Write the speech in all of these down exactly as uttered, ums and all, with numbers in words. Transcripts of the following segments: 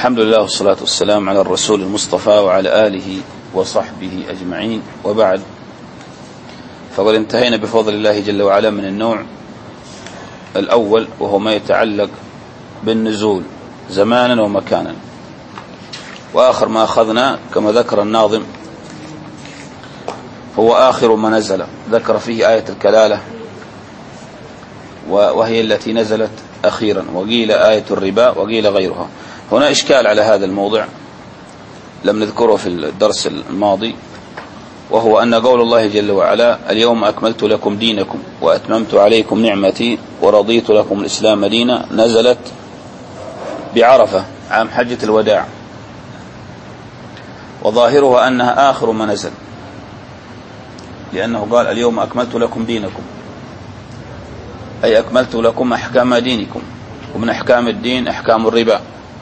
الحمد لله والصلاة والسلام على الرسول المصطفى وعلى آله وصحبه أجمعين، وبعد، فقد انتهينا بفضل الله جل وعلا من النوع الأول، وهو ما يتعلق بالنزول زمانا ومكانا. وآخر ما أخذنا كما ذكر الناظم هو آخر ما نزل، ذكر فيه آية الكلالة وهي التي نزلت أخيرا، وقيل آية الربا وقيل غيرها. هنا إشكال على هذا الموضع لم نذكره في الدرس الماضي، وهو أن قول الله جل وعلا اليوم أكملت لكم دينكم وأتممت عليكم نعمتي ورضيت لكم الإسلام دينا نزلت بعرفة عام حجة الوداع، وظاهرها أنها آخر ما نزل، لأنه قال اليوم أكملت لكم دينكم، أي أكملت لكم أحكام دينكم، ومن أحكام الدين أحكام الربا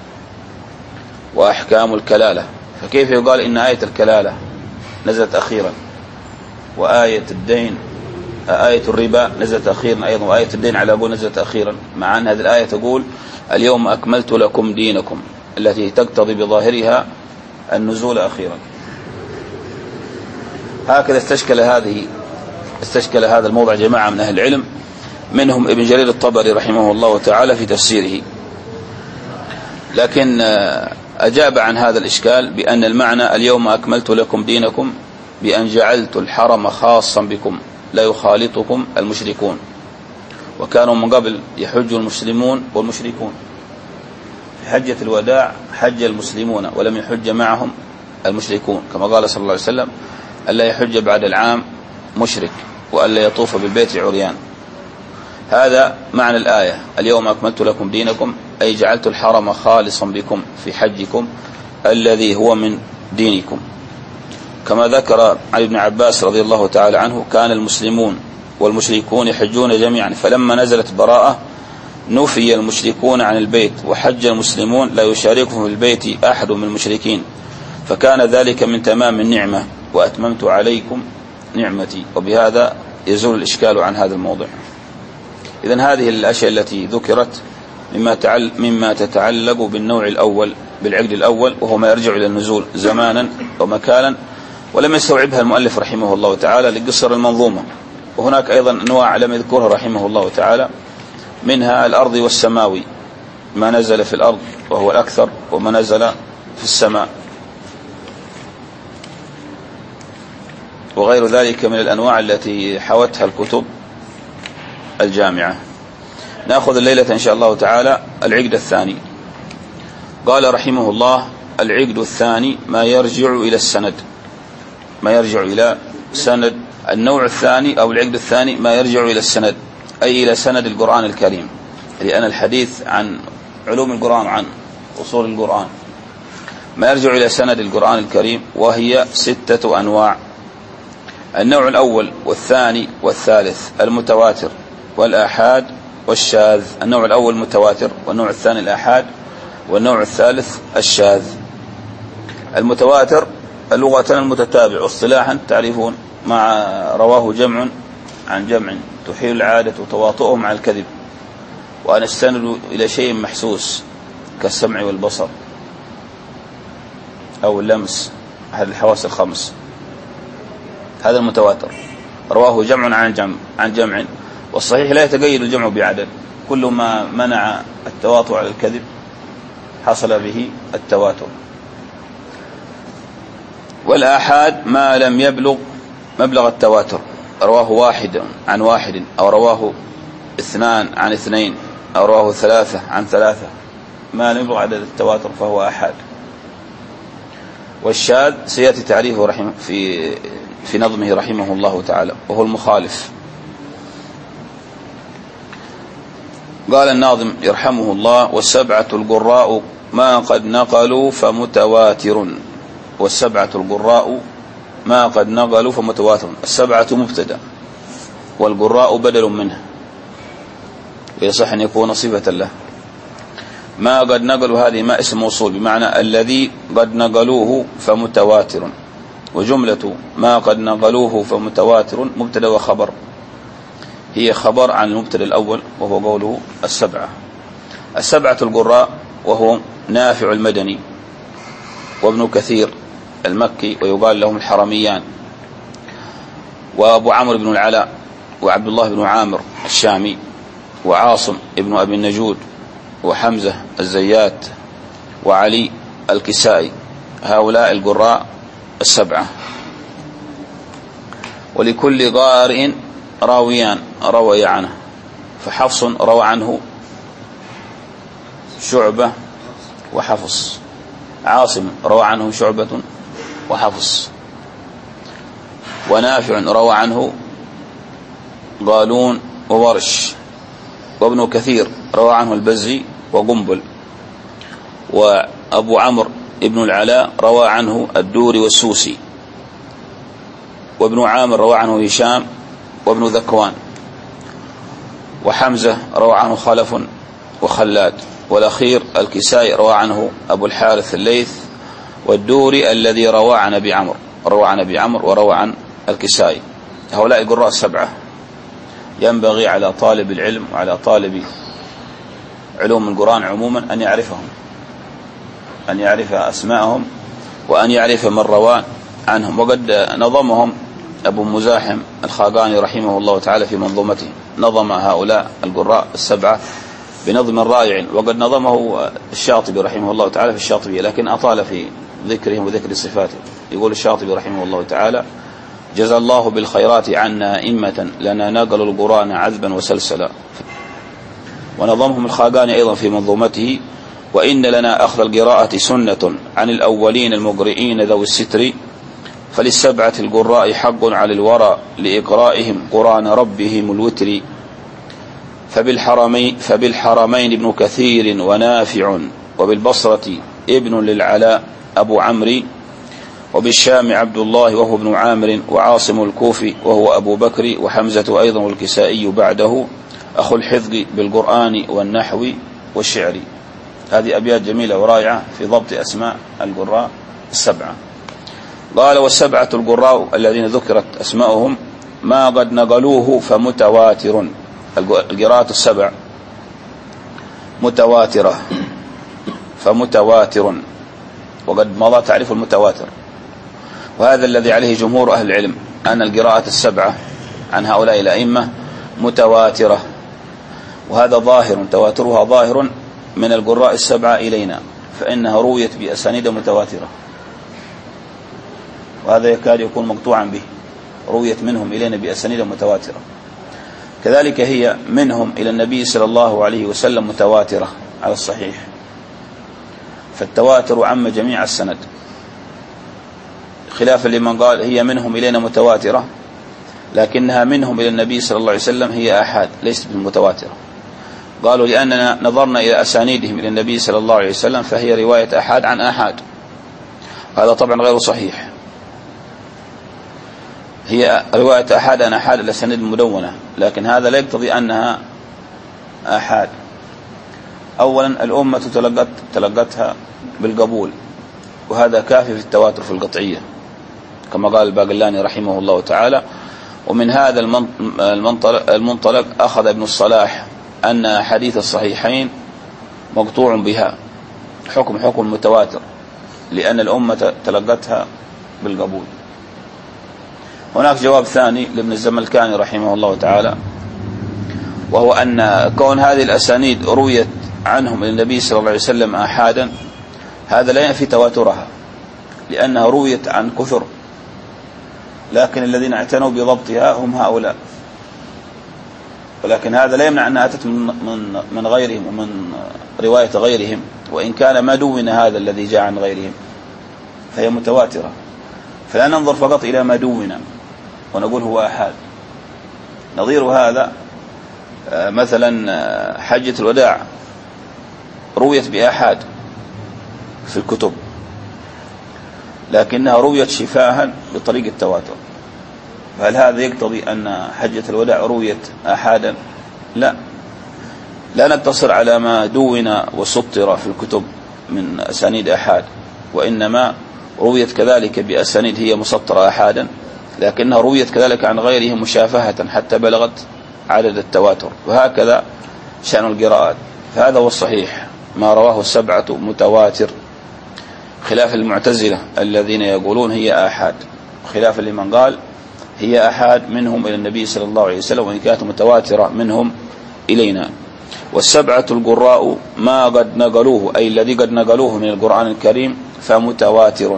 وأحكام الكلالة. فكيف يقال إن آية الكلالة نزلت أخيرا وآية الدين آية الربا نزلت أخيرا أيضا، وآية الدين على أبو نزلت أخيرا، مع أن هذه الآية تقول اليوم أكملت لكم دينكم، التي تقتضي بظاهرها النزول أخيرا. هكذا استشكل هذه استشكل هذا الموضع جماعة من أهل العلم، منهم ابن جرير الطبري رحمه الله تعالى في تفسيره، لكن أجاب عن هذا الإشكال بأن المعنى اليوم أكملت لكم دينكم بأن جعلت الحرم خاصا بكم لا يخالطكم المشركون، وكانوا من قبل يحج المسلمون والمشركون. في حجة الوداع حج المسلمون ولم يحج معهم المشركون، كما قال صلى الله عليه وسلم ألا يحج بعد العام مشرك وألا يطوف بالبيت عريان. هذا معنى الآية اليوم أكملت لكم دينكم، أي جعلت الحرم خالصا بكم في حجكم الذي هو من دينكم. كما ذكر عن ابن عباس رضي الله تعالى عنه كان المسلمون والمشركون يحجون جميعا، فلما نزلت براءة نفي المشركون عن البيت وحج المسلمون لا يشاركهم في البيت أحد من المشركين، فكان ذلك من تمام النعمة وأتممت عليكم نعمتي، وبهذا يزول الإشكال عن هذا الموضوع. إذن هذه الأشياء التي ذكرت مما, تعل مما تتعلق بالنوع الأول بالعقد الأول، وهو ما يرجع إلى النزول زمانا ومكانا، ولم يستوعبها المؤلف رحمه الله تعالى لقصر المنظومة. وهناك أيضا أنواع لم يذكرها رحمه الله تعالى، منها الأرض والسماوي، ما نزل في الأرض وهو الأكثر، وما نزل في السماء، وغير ذلك من الأنواع التي حوتها الكتب الجامعة. نأخذ الليلة إن شاء الله تعالى العقد الثاني. قال رحمه الله العقد الثاني ما يرجع إلى السند، ما يرجع إلى سند. النوع الثاني أو العقد الثاني ما يرجع إلى السند، أي إلى سند القرآن الكريم، لأن الحديث عن علوم القرآن عن أصول القرآن. ما يرجع إلى سند القرآن الكريم، وهي ستة أنواع. النوع الأول والثاني والثالث المتواتر والآحاد والشاذ. النوع الأول متواتر، والنوع الثاني الآحاد، والنوع الثالث الشاذ. المتواتر اللغة المتتابع، واصطلاحا تعرفون مع رواه جمع عن جمع تحيل العادة وتواطؤهم على الكذب، وأن استند إلى شيء محسوس كالسمع والبصر أو اللمس، أحد الحواس الخمس. هذا المتواتر رواه جمع عن جمع عن جمع، والصحيح لا يتقيد الجمع بعدد، كل ما منع التواطؤ على الكذب حصل به التواتر. والآحاد ما لم يبلغ مبلغ التواتر، رواه واحد عن واحد، أو رواه اثنان عن اثنين، أو رواه ثلاثة عن ثلاثة، ما لم يبلغ عدد التواتر فهو آحاد. والشاذ سيأتي تعريفه رحمه في في نظمه رحمه الله تعالى، وهو المخالف. قال الناظم يرحمه الله والسبعة القراء ما قد نقلوا فمتواتر. والسبعة القراء ما قد نقلوا فمتواتر. السبعة مبتدا والقراء بدل منه، ويصح أن يكون صفة له. ما قد نقلوا هذه ما اسم موصول بمعنى الذي قد نقلوه فمتواتر، وجملة ما قد نقلوه فمتواتر مبتدا وخبر، هي خبر عن المبتدا الأول وهو قوله السبعة. السبعة القراء وهو نافع المدني، وابن كثير المكي ويقال لهم الحرميان، وأبو عمرو بن العلاء، وعبد الله بن عامر الشامي، وعاصم ابن أبي النجود، وحمزة الزيات، وعلي الكسائي. هؤلاء القراء السبعة. ولكل قارئ راويان روي عنه، فحفص روى عنه شعبة وحفص، عاصم روى عنه شعبة وحفص، ونافع روى عنه قالون وورش، وابن كثير روى عنه البزي وقنبل، وأبو عمرو ابن العلاء روى عنه الدوري والسوسي، وابن عامر روى عنه هشام وابن ذكوان، وحمزة روى عنه خلف وخلاد، والأخير الكسائي روى عنه أبو الحارث الليث، والدوري الذي روى عن أبي عمرو روى عن أبي عمرو وروى عن الكسائي. هؤلاء القراء السبعة ينبغي على طالب العلم وعلى طالب علوم القرآن عموما أن يعرفهم، أن يعرف أسماءهم، وأن يعرف من روى عنهم. وقد نظمهم أبو مزاحم الخاقاني رحمه الله تعالى في منظومته، نظم هؤلاء القراء السبعة بنظم رائع، وقد نظمه الشاطبي رحمه الله تعالى في الشاطبية، لكن أطال في ذكرهم وذكر صفاتهم. يقول الشاطبي رحمه الله تعالى: جزى الله بالخيرات عنا أئمة لنا نقلوا القرآن عذبا وسلسلا. ونظمهم الخاقاني أيضا في منظومته: وإن لنا أخذ القراءة سنة عن الأولين المقرئين ذوي الستر، فللسبعة القراء حق على الورى لإقرائهم قرآن ربهم الوتر. فبالحرمين, فبالحرمين ابن كثير ونافع، وبالبصرة ابن للعلاء أبو عمرو، وبالشام عبد الله وهو ابن عامر، وعاصم الكوفي وهو أبو بكر، وحمزة أيضا والكسائي بعده أخو الحفظ بالقرآن والنحو والشعر. هذه أبيات جميلة ورائعة في ضبط أسماء القراء السبعة. قال: والسبعة القراء الذين ذكرت أسماؤهم ما قد نقلوه فمتواتر. القراءة السبع متواترة، فمتواتر، وقد مضى تعريف المتواتر، وهذا الذي عليه جمهور أهل العلم، أن القراءة السبعة عن هؤلاء الأئمة متواترة، وهذا ظاهر، تواترها ظاهر من القراء السبعة إلينا، فإنها رويت بأسانيد متواترة، وهذا يكاد يكون مقطوعا به، رويت منهم إلينا بأسانيد متواترة. كذلك هي منهم إلى النبي صلى الله عليه وسلم متواترة على الصحيح، فالتواتر عم جميع السند، خلافا لمن قال هي منهم إلينا متواترة لكنها منهم إلى النبي صلى الله عليه وسلم هي أحاد ليست بالمتواترة. قالوا لأننا نظرنا إلى أسانيدهم إلى النبي صلى الله عليه وسلم فهي رواية أحاد عن أحاد، هذا طبعا غير صحيح، هي رواية أحاد عن أحاد الأسانيد المدونة، لكن هذا لا يقتضي أنها أحاد. أولا الأمة تلقت تلقتها بالقبول، وهذا كافي في التواتر في القطعية كما قال الباقلاني رحمه الله تعالى. ومن هذا المنطلق أخذ ابن الصلاح أن حديث الصحيحين مقطوع بها حكم حكم المتواتر، لأن الأمة تلقتها بالقبول. هناك جواب ثاني لابن الزملكاني رحمه الله تعالى، وهو أن كون هذه الأسانيد رويت عنهم النبي صلى الله عليه وسلم آحادا هذا لا ينفي تواترها، لأنها رويت عن كثر، لكن الذين اعتنوا بضبطها هم هؤلاء، ولكن هذا لا يمنع أنها أتت من من غيرهم ومن رواية غيرهم، وإن كان ما دون هذا الذي جاء عن غيرهم فهي متواترة. فلا ننظر فقط إلى ما دون ونقول هو أحاد. نظير هذا مثلا حجة الوداع رويت بأحاد في الكتب، لكنها رويت شفاها بطريق التواتر، فهل هذا يقتضي أن حجة الوداع رويت أحادا؟ لا، لا نقتصر على ما دون وسطر في الكتب من أسانيد أحاد، وإنما رويت كذلك بأسانيد هي مسطرة أحادا، لكنها رويت كذلك عن غيرهم مشافهة حتى بلغت عدد التواتر، وهكذا شأن القراءات. فهذا هو الصحيح، ما رواه السبعة متواتر، خلاف المعتزلة الذين يقولون هي آحاد، خلاف لمن قال هي آحاد منهم إلى النبي صلى الله عليه وسلم وإن كانت متواترة منهم إلينا. والسبعة القراء ما قد نقلوه، أي الذي قد نقلوه من القرآن الكريم فمتواتر.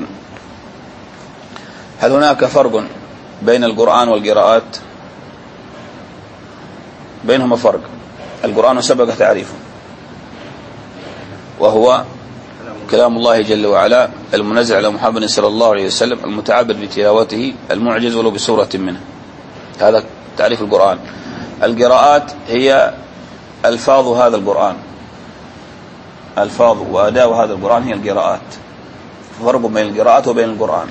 هل هناك فرق بين القرآن والقراءات؟ بينهما فرق. القرآن سبق تعريفه، وهو كلام الله جل وعلا المنزل على محمد صلى الله عليه وسلم المتعبد بتلاوته المعجز ولو بسورة منه، هذا تعريف القرآن. القراءات هي ألفاظ هذا القرآن، ألفاظ وأداء هذا القرآن هي القراءات. فرق بين القراءات وبين القرآن.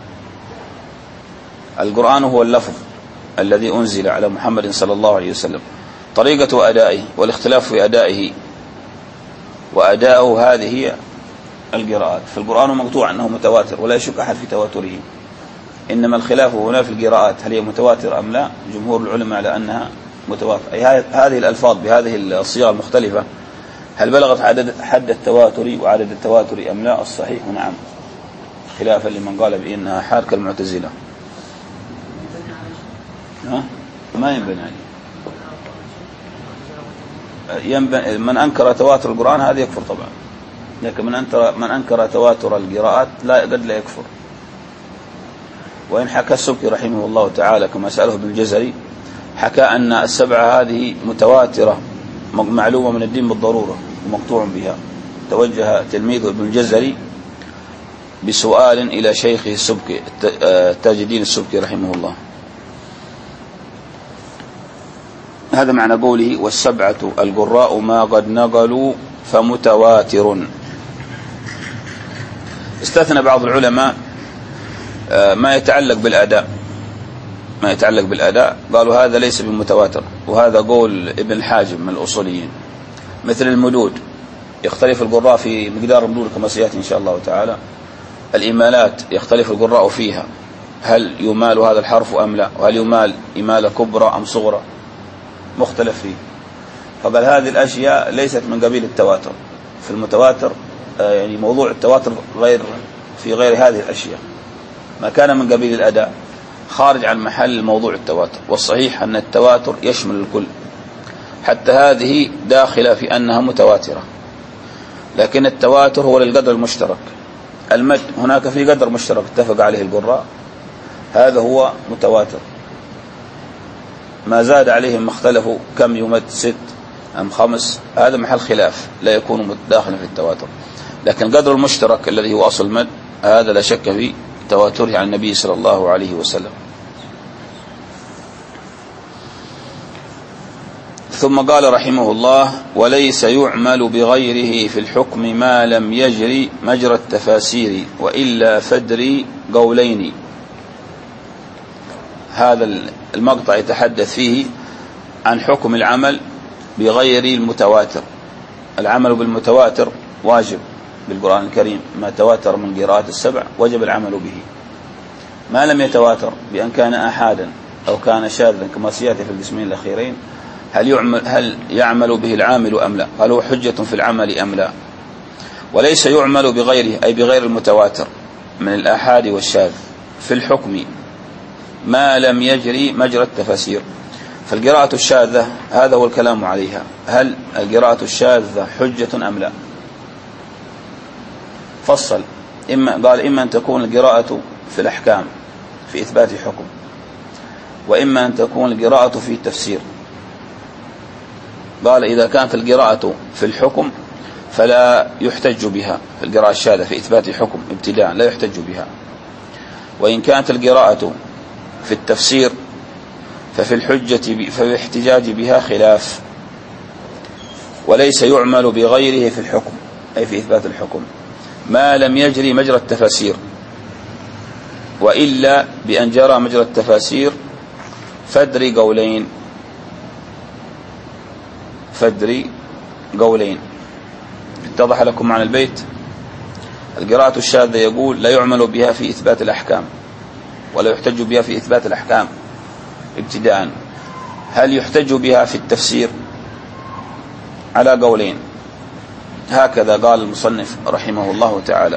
القرآن هو اللفظ الذي أنزل على محمد صلى الله عليه وسلم، طريقة أدائه والاختلاف في أدائه وأداؤه هذه هي القراءات. فالقرآن مقطوع أنه متواتر ولا يشك أحد في تواتره، إنما الخلاف هنا في القراءات هل هي متواتر أم لا. جمهور العلماء على أنها متواتر، أي هذه الألفاظ بهذه الصيغ المختلفة هل بلغت عدد حد التواتر وعدد التواتر أم لا؟ الصحيح نعم، خلافا لمن قال بأنها حاد كالمعتزلة. ها؟ ما ينبني عليه. ينبني من أنكر تواتر القرآن هذا يكفر طبعا، لكن من أنكر من أنكر تواتر القراءات لا قد لا يكفر. وإن حكى السبكي رحمه الله تعالى كما سأله ابن الجزري، حكى أن السبعة هذه متواترة معلومة من الدين بالضرورة ومقطوع بها. توجه تلميذه ابن الجزري بسؤال إلى شيخه السبكي تاج الدين السبكي رحمه الله. هذا معنى قوله والسبعة القراء ما قد نقلوا فمتواتر. استثنى بعض العلماء ما يتعلق بالأداء، ما يتعلق بالأداء قالوا هذا ليس بمتواتر، وهذا قول ابن الحاجب من الأصوليين. مثل المدود يختلف القراء في مقدار المدود كما سيأتي إن شاء الله تعالى. الإمالات يختلف القراء فيها، هل يمال هذا الحرف أم لا، وهل يمال إمالة كبرى أم صغرى، مختلف فيه. فقال هذه الأشياء ليست من قبيل التواتر. في المتواتر يعني موضوع التواتر غير في غير هذه الأشياء، ما كان من قبيل الأداء خارج عن محل موضوع التواتر. والصحيح أن التواتر يشمل الكل، حتى هذه داخلة في أنها متواترة، لكن التواتر هو للقدر المشترك. المد هناك في قدر مشترك اتفق عليه القراء، هذا هو متواتر. ما زاد عليهم ما اختلفوا كم يمد ست أم خمس، هذا محل خلاف لا يكون داخلا في التواتر. لكن القدر المشترك الذي هو أصل المد هذا لا شك في تواتره عن النبي صلى الله عليه وسلم. ثم قال رحمه الله وليس يعمل بغيره في الحكم ما لم يجري مجرى التفاسير وإلا فدري قولين. هذا المقطع يتحدث فيه عن حكم العمل بغير المتواتر. العمل بالمتواتر واجب بالقرآن الكريم، ما تواتر من قراءات السبع وجب العمل به. ما لم يتواتر بأن كان أحادا أو كان شاذا كما سيأتي في القسمين الأخيرين، هل يعمل, هل يعمل به العامل أم لا، هل هو حجة في العمل أم لا. وليس يعمل بغيره أي بغير المتواتر من الآحاد والشاذ في الحكم ما لم يجري مجرى التفاسير. فالقراءة الشاذة هذا هو الكلام عليها، هل القراءة الشاذة حجة أم لا. فصل، إما قال إما أن تكون القراءة في الأحكام في إثبات حكم، وإما أن تكون القراءة في التفسير. قال إذا كانت القراءة في الحكم فلا يحتج بها، في القراءة الشاذة في إثبات حكم ابتداء لا يحتج بها. وإن كانت القراءة في التفسير ففي الحجة ففي الاحتجاج بها خلاف. وليس يعمل بغيره في الحكم أي في إثبات الحكم ما لم يجري مجرى التفاسير، وإلا بأن جرى مجرى التفاسير فدري قولين. فدري قولين اتضح لكم معنى البيت. القراءة الشاذة يقول لا يعمل بها في إثبات الأحكام ولا يحتج بها في إثبات الأحكام ابتداء. هل يحتج بها في التفسير؟ على قولين، هكذا قال المصنف رحمه الله تعالى.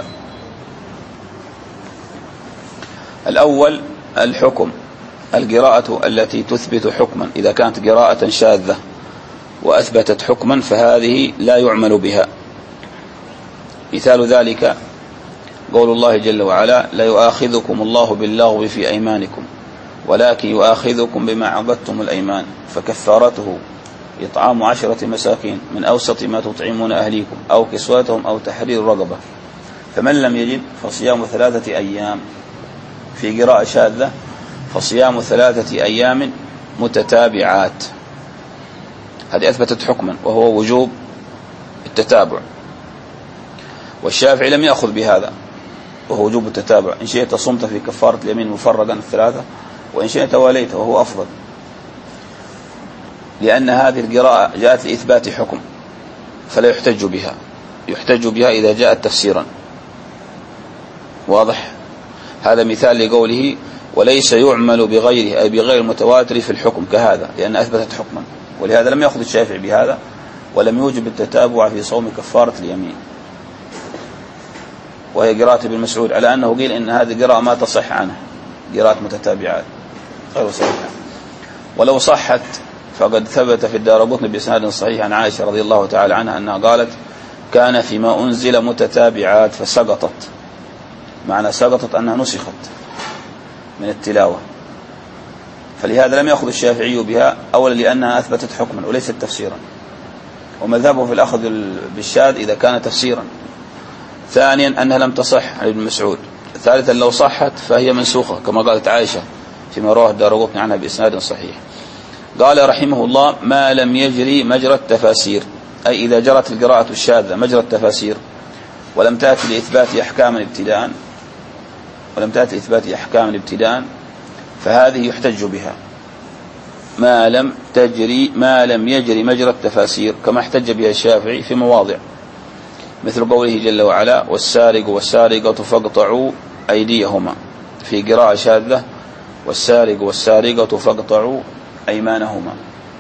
الأول الحكم، القراءة التي تثبت حكما، إذا كانت قراءة شاذة وأثبتت حكما فهذه لا يعمل بها. مثال ذلك قول الله جل وعلا: لا يؤاخذكم الله باللغو في أيمانكم ولكن يؤاخذكم بما عقدتم الأيمان فكفارته إطعام عشرة مساكين من أوسط ما تطعمون أهليكم أو كسوتهم أو تحرير رقبة فمن لم يجد فصيام ثلاثة أيام. في قراءة شاذة فصيام ثلاثة أيام متتابعات، هذه أثبتت حكما وهو وجوب التتابع، والشافعي لم يأخذ بهذا وهو وجوب التتابع. إن شئت صمت في كفارة اليمين مفرقا الثلاثة وإن شئت واليت وهو أفضل، لأن هذه القراءة جاءت لإثبات حكم فلا يحتج بها، يحتج بها إذا جاءت تفسيرا. واضح؟ هذا مثال لقوله وليس يعمل بغيره، أي بغير المتواتر في الحكم كهذا، لأن أثبتت حكما، ولهذا لم يأخذ الشافعي بهذا ولم يوجب التتابع في صوم كفارة اليمين، وهي قراءة ابن مسعود، على أنه قيل إن هذه قراءة ما تصح عنه، قراءة متتابعات غير صحيحة. ولو صحت فقد ثبت في الدارقطني بإسناد صحيح عن عائشة رضي الله تعالى عنها أنها قالت: كان فيما أنزل متتابعات فسقطت، معنى سقطت أنها نسخت من التلاوة، فلهذا لم يأخذ الشافعي بها، أولا لأنها أثبتت حكما وليست تفسيرا، ومذهبه في الأخذ بالشاذ إذا كان تفسيرا. ثانيا أنها لم تصح عن ابن مسعود. ثالثا لو صحت فهي منسوخة كما قالت عائشة فيما رواه الدارقطني عنها بإسناد صحيح. قال رحمه الله: ما لم يجري مجرى التفاسير، أي إذا جرت القراءة الشاذة مجرى التفاسير ولم تأتي لإثبات أحكام ابتداء ولم تأتي إثبات أحكام ابتداء فهذه يحتج بها. ما لم تجري ما لم يجري مجرى التفاسير، كما احتج بها الشافعي في مواضع، مثل قوله جل وعلا: والسارق والسارقة فاقطعوا أيديهما، في قراءة شاذة: والسارق والسارقة فاقطعوا أيمانهما.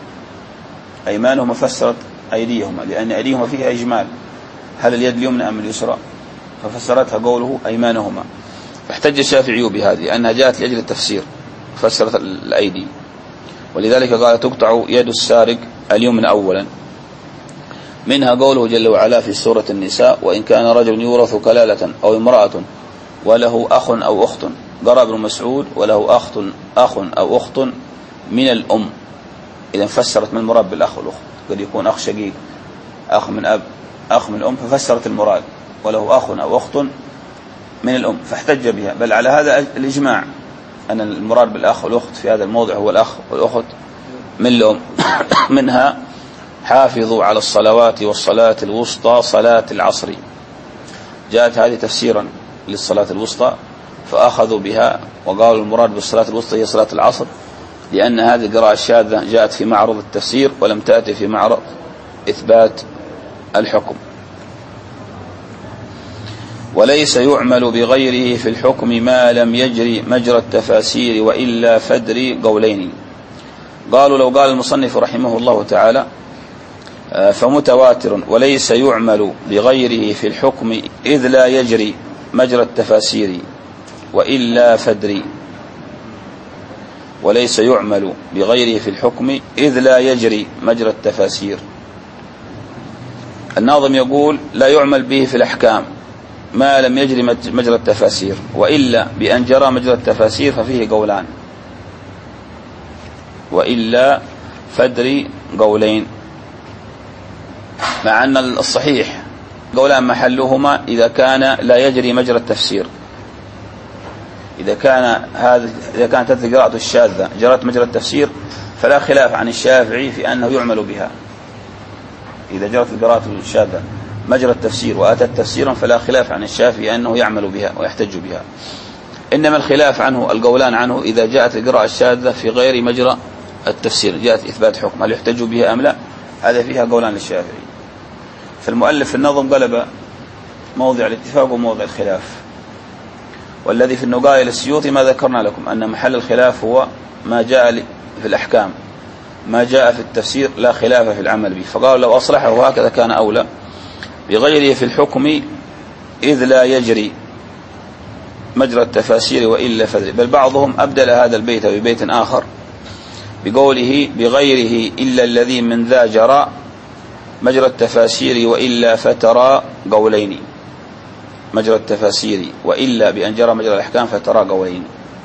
أيمانهما فسرت أيديهما، لأن أيديهما فيها إجمال، هل اليد اليمنى أم اليسرى، ففسرتها قوله أيمانهما. فاحتج الشافعي بهذه أنها جاءت لأجل التفسير، فسرت الأيدي، ولذلك قال: تقطع يد السارق اليمنى أولا. منها قوله جل وعلا في سورة النساء: وإن كان رجل يورث كلالة أو امرأة وله أخ أو أخت. قرأ ابن مسعود: وله أخت أخ أو أخت من الأم، إذا فسرت من المراد بالأخ والأخت، قد يكون أخ شقيق، أخ من أب، أخ من أم، ففسرت المراد وله أخ أو أخت من الأم، فاحتج بها. بل على هذا الإجماع أن المراد بالأخ والأخت في هذا الموضع هو الأخ والأخت من الأم. منها: حافظوا على الصلوات والصلاة الوسطى صلاة العصر. جاءت هذه تفسيرا للصلاة الوسطى فأخذوا بها وقالوا المراد بالصلاة الوسطى هي صلاة العصر، لأن هذه القراءة الشاذة جاءت في معرض التفسير ولم تأتي في معرض إثبات الحكم. وليس يعمل بغيره في الحكم ما لم يجري مجرى التفاسير وإلا فدري قولين. قالوا لو قال المصنف رحمه الله تعالى فمتواتر وليس يعمل بغيره في الحكم إذ لا يجري مجرى التفاسير وإلا فدري، وليس يعمل بغيره في الحكم إذ لا يجري مجرى التفاسير. الناظم يقول: لا يعمل به في الأحكام ما لم يجري مجرى التفاسير، وإلا بأن جرى مجرى التفاسير ففيه قولان، وإلا فدري قولين، مع أن الصحيح قولان محلهما إذا كان لا يجري مجرى التفسير. إذا كان هذا إذا كانت هذه القراءة الشاذة جرت مجرى التفسير فلا خلاف عن الشافعي في أنه يعمل بها. إذا جرت القراءة الشاذة مجرى التفسير وأتت تفسيرا فلا خلاف عن الشافعي أنه يعمل بها ويحتج بها. إنما الخلاف عنه القولان عنه إذا جاءت القراءة الشاذة في غير مجرى التفسير، جاءت إثبات حكم، هل يحتج بها أم لا؟ هذا فيها قولان للشافعي. فالمؤلف في النظم قلب موضع الاتفاق وموضع الخلاف، والذي في النقاية للسيوطي ما ذكرنا لكم أن محل الخلاف هو ما جاء في الأحكام، ما جاء في التفسير لا خلاف في العمل به، فقالوا لو أصلحه هكذا كان أولى. بغيره في الحكم إذ لا يجري مجرى التفاسير وإلا فذري. بل بعضهم أبدل هذا البيت ببيت آخر بقوله بغيره إلا الذي من ذا جرى مجرى التفاسير وإلا فترى قولين. مجرى التفاسير وإلا بأن جرى مجرى الأحكام فترى قولين.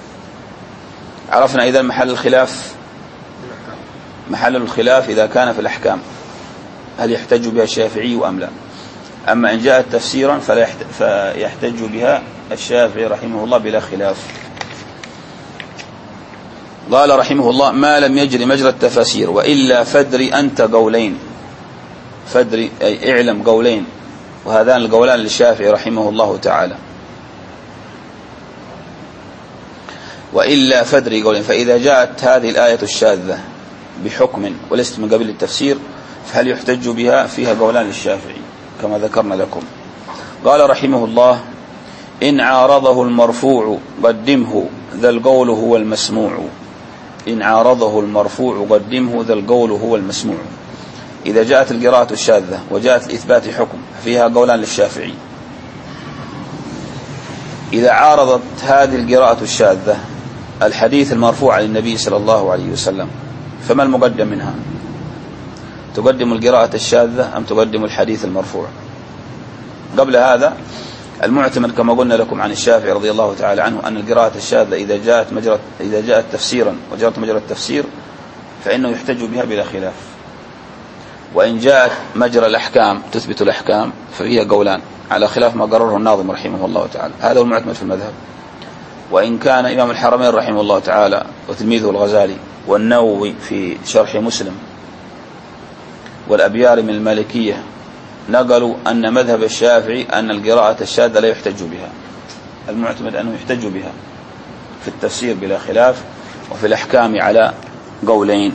عرفنا إذا محل الخلاف. محل الخلاف إذا كان في الأحكام هل يحتج بها الشافعي أم لا. أما إن جاءت تفسيرا فلا فيحتج بها الشافعي رحمه الله بلا خلاف. قال رحمه الله ما لم يجري مجرى التفاسير وإلا فدري أنت قولين. فدري أي اعلم قولين، وهذان القولان للشافعي رحمه الله تعالى. وإلا فدري قولين، فإذا جاءت هذه الآية الشاذة بحكم وليست من قبيل التفسير فهل يحتج بها؟ فيها قولان للشافعي كما ذكرنا لكم. قال رحمه الله إن عارضه المرفوع قدمه ذا القول هو المسموع. إن عارضه المرفوع قدمه ذا القول هو المسموع. إذا جاءت القراءة الشاذة وجاءت لإثبات حكم فيها قولان للشافعي. إذا عارضت هذه القراءة الشاذة الحديث المرفوع عن النبي صلى الله عليه وسلم فما المقدم منها؟ تقدم القراءة الشاذة أم تقدم الحديث المرفوع؟ قبل هذا المعتمد كما قلنا لكم عن الشافعي رضي الله تعالى عنه أن القراءة الشاذة إذا جاءت مجرى إذا جاءت تفسيرا وجرت مجرى التفسير فإنه يحتج بها بلا خلاف. وإن جاءت مجرى الأحكام تثبت الأحكام ففيها قولان على خلاف ما قرره الناظم رحمه الله تعالى. هذا هو المعتمد في المذهب. وإن كان إمام الحرمين رحمه الله تعالى وتلميذه الغزالي والنووي في شرح مسلم والأبيار من المالكية نقلوا أن مذهب الشافعي أن القراءة الشاذة لا يحتج بها. المعتمد أنه يحتج بها في التفسير بلا خلاف وفي الأحكام على قولين.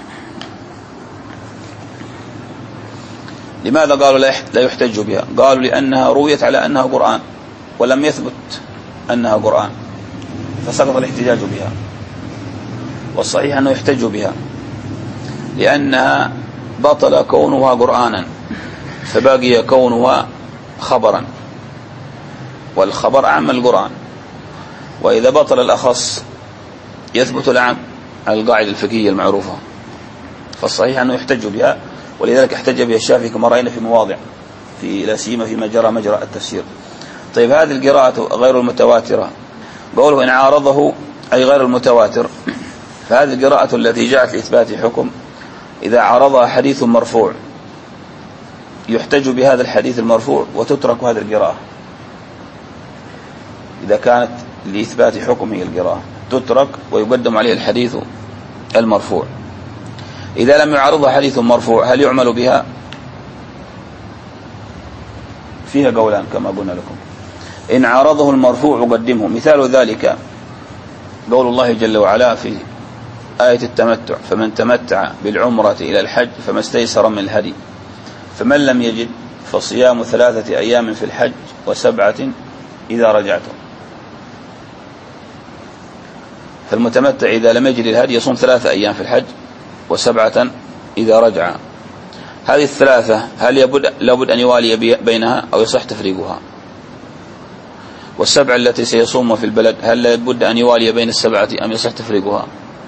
لماذا قالوا لا يحتج بها؟ قالوا لأنها رويت على أنها قرآن ولم يثبت أنها قرآن فسقط الاحتجاج بها. والصحيح أنه يحتج بها لأنها بطل كونها قرآنا فباقي كونها خبرا، والخبر أعم من القرآن. وإذا بطل الأخص يثبت الأعم على القاعدة الفقهية المعروفة. فالصحيح أنه يحتج بها، ولذلك احتج بها الشافعي كما رأينا في مواضع في لا سيما فيما جرى مجرى التفسير. طيب هذه القراءة غير المتواترة قوله إن عارضه أي غير المتواتر، فهذه القراءة التي جاءت لإثبات حكم إذا عارضها حديث مرفوع يحتج بهذا الحديث المرفوع وتترك هذه القراءة. إذا كانت لإثبات حكم هي القراءة تترك ويقدم عليه الحديث المرفوع. إذا لم يعارضها حديث مرفوع هل يعمل بها؟ فيها قولان كما قلنا لكم. إن عارضه المرفوع قدمه. مثال ذلك قول الله جل وعلا في آية التمتع فمن تمتع بالعمرة إلى الحج فما استيسر من الهدي فمن لم يجد فصيام ثلاثة أيام في الحج وسبعة إذا رجعتم. فالمتمتع إذا لم يجد الهدي يصوم ثلاثة أيام في الحج وسبعة إذا رجع. هذه الثلاثة هل يبد لابد أن يوالي بينها أو يصح تفريقها؟ والسبعة التي سيصوم في البلد هل لابد أن يوالي بين السبعة أم يصح تفريقها؟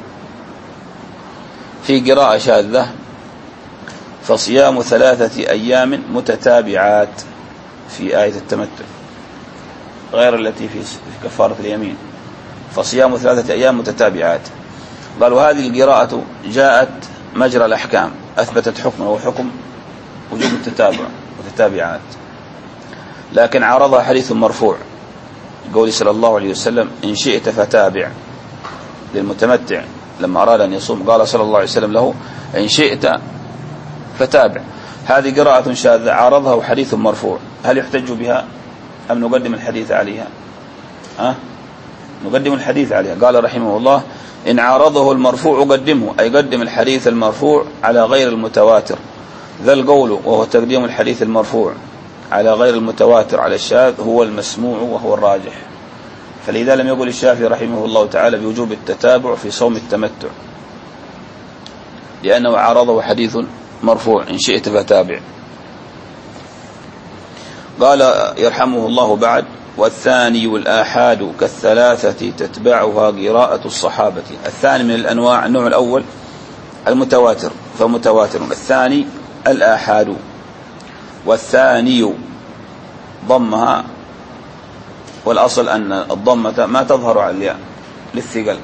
في قراءة شاذة فصيام ثلاثة أيام متتابعات في آية التمتع غير التي في كفارة اليمين. فصيام ثلاثة أيام متتابعات. قالوا هذه القراءة جاءت مجرى الأحكام أثبتت حكما وحكم وجوب التتابع متتابعات، لكن عارضها حديث مرفوع قول صلى الله عليه وسلم إن شئت فتابع للمتمتع لما أراد أن يصوم قال صلى الله عليه وسلم له إن شئت فتابع. هذه قراءة شاذة عارضها حديث مرفوع هل يحتج بها أم نقدم الحديث عليها؟ أه؟ نقدم الحديث عليها. قال رحمه الله إن عارضه المرفوع قدمه أي قدم الحديث المرفوع على غير المتواتر. ذا القول وهو تقديم الحديث المرفوع على غير المتواتر على الشاذ هو المسموع وهو الراجح. فلذا لم يقل الشافعي رحمه الله تعالى بوجوب التتابع في صوم التمتع لأنه عارضه حديث مرفوع إن شئت فتابع. قال يرحمه الله بعد: والثاني الآحاد كالثلاثة تتبعها قراءة الصحابة. الثاني من الأنواع، النوع الأول المتواتر فمتواتر، الثاني الآحاد. والثاني ضمها، والأصل أن الضمة ما تظهر على الياء للثقل.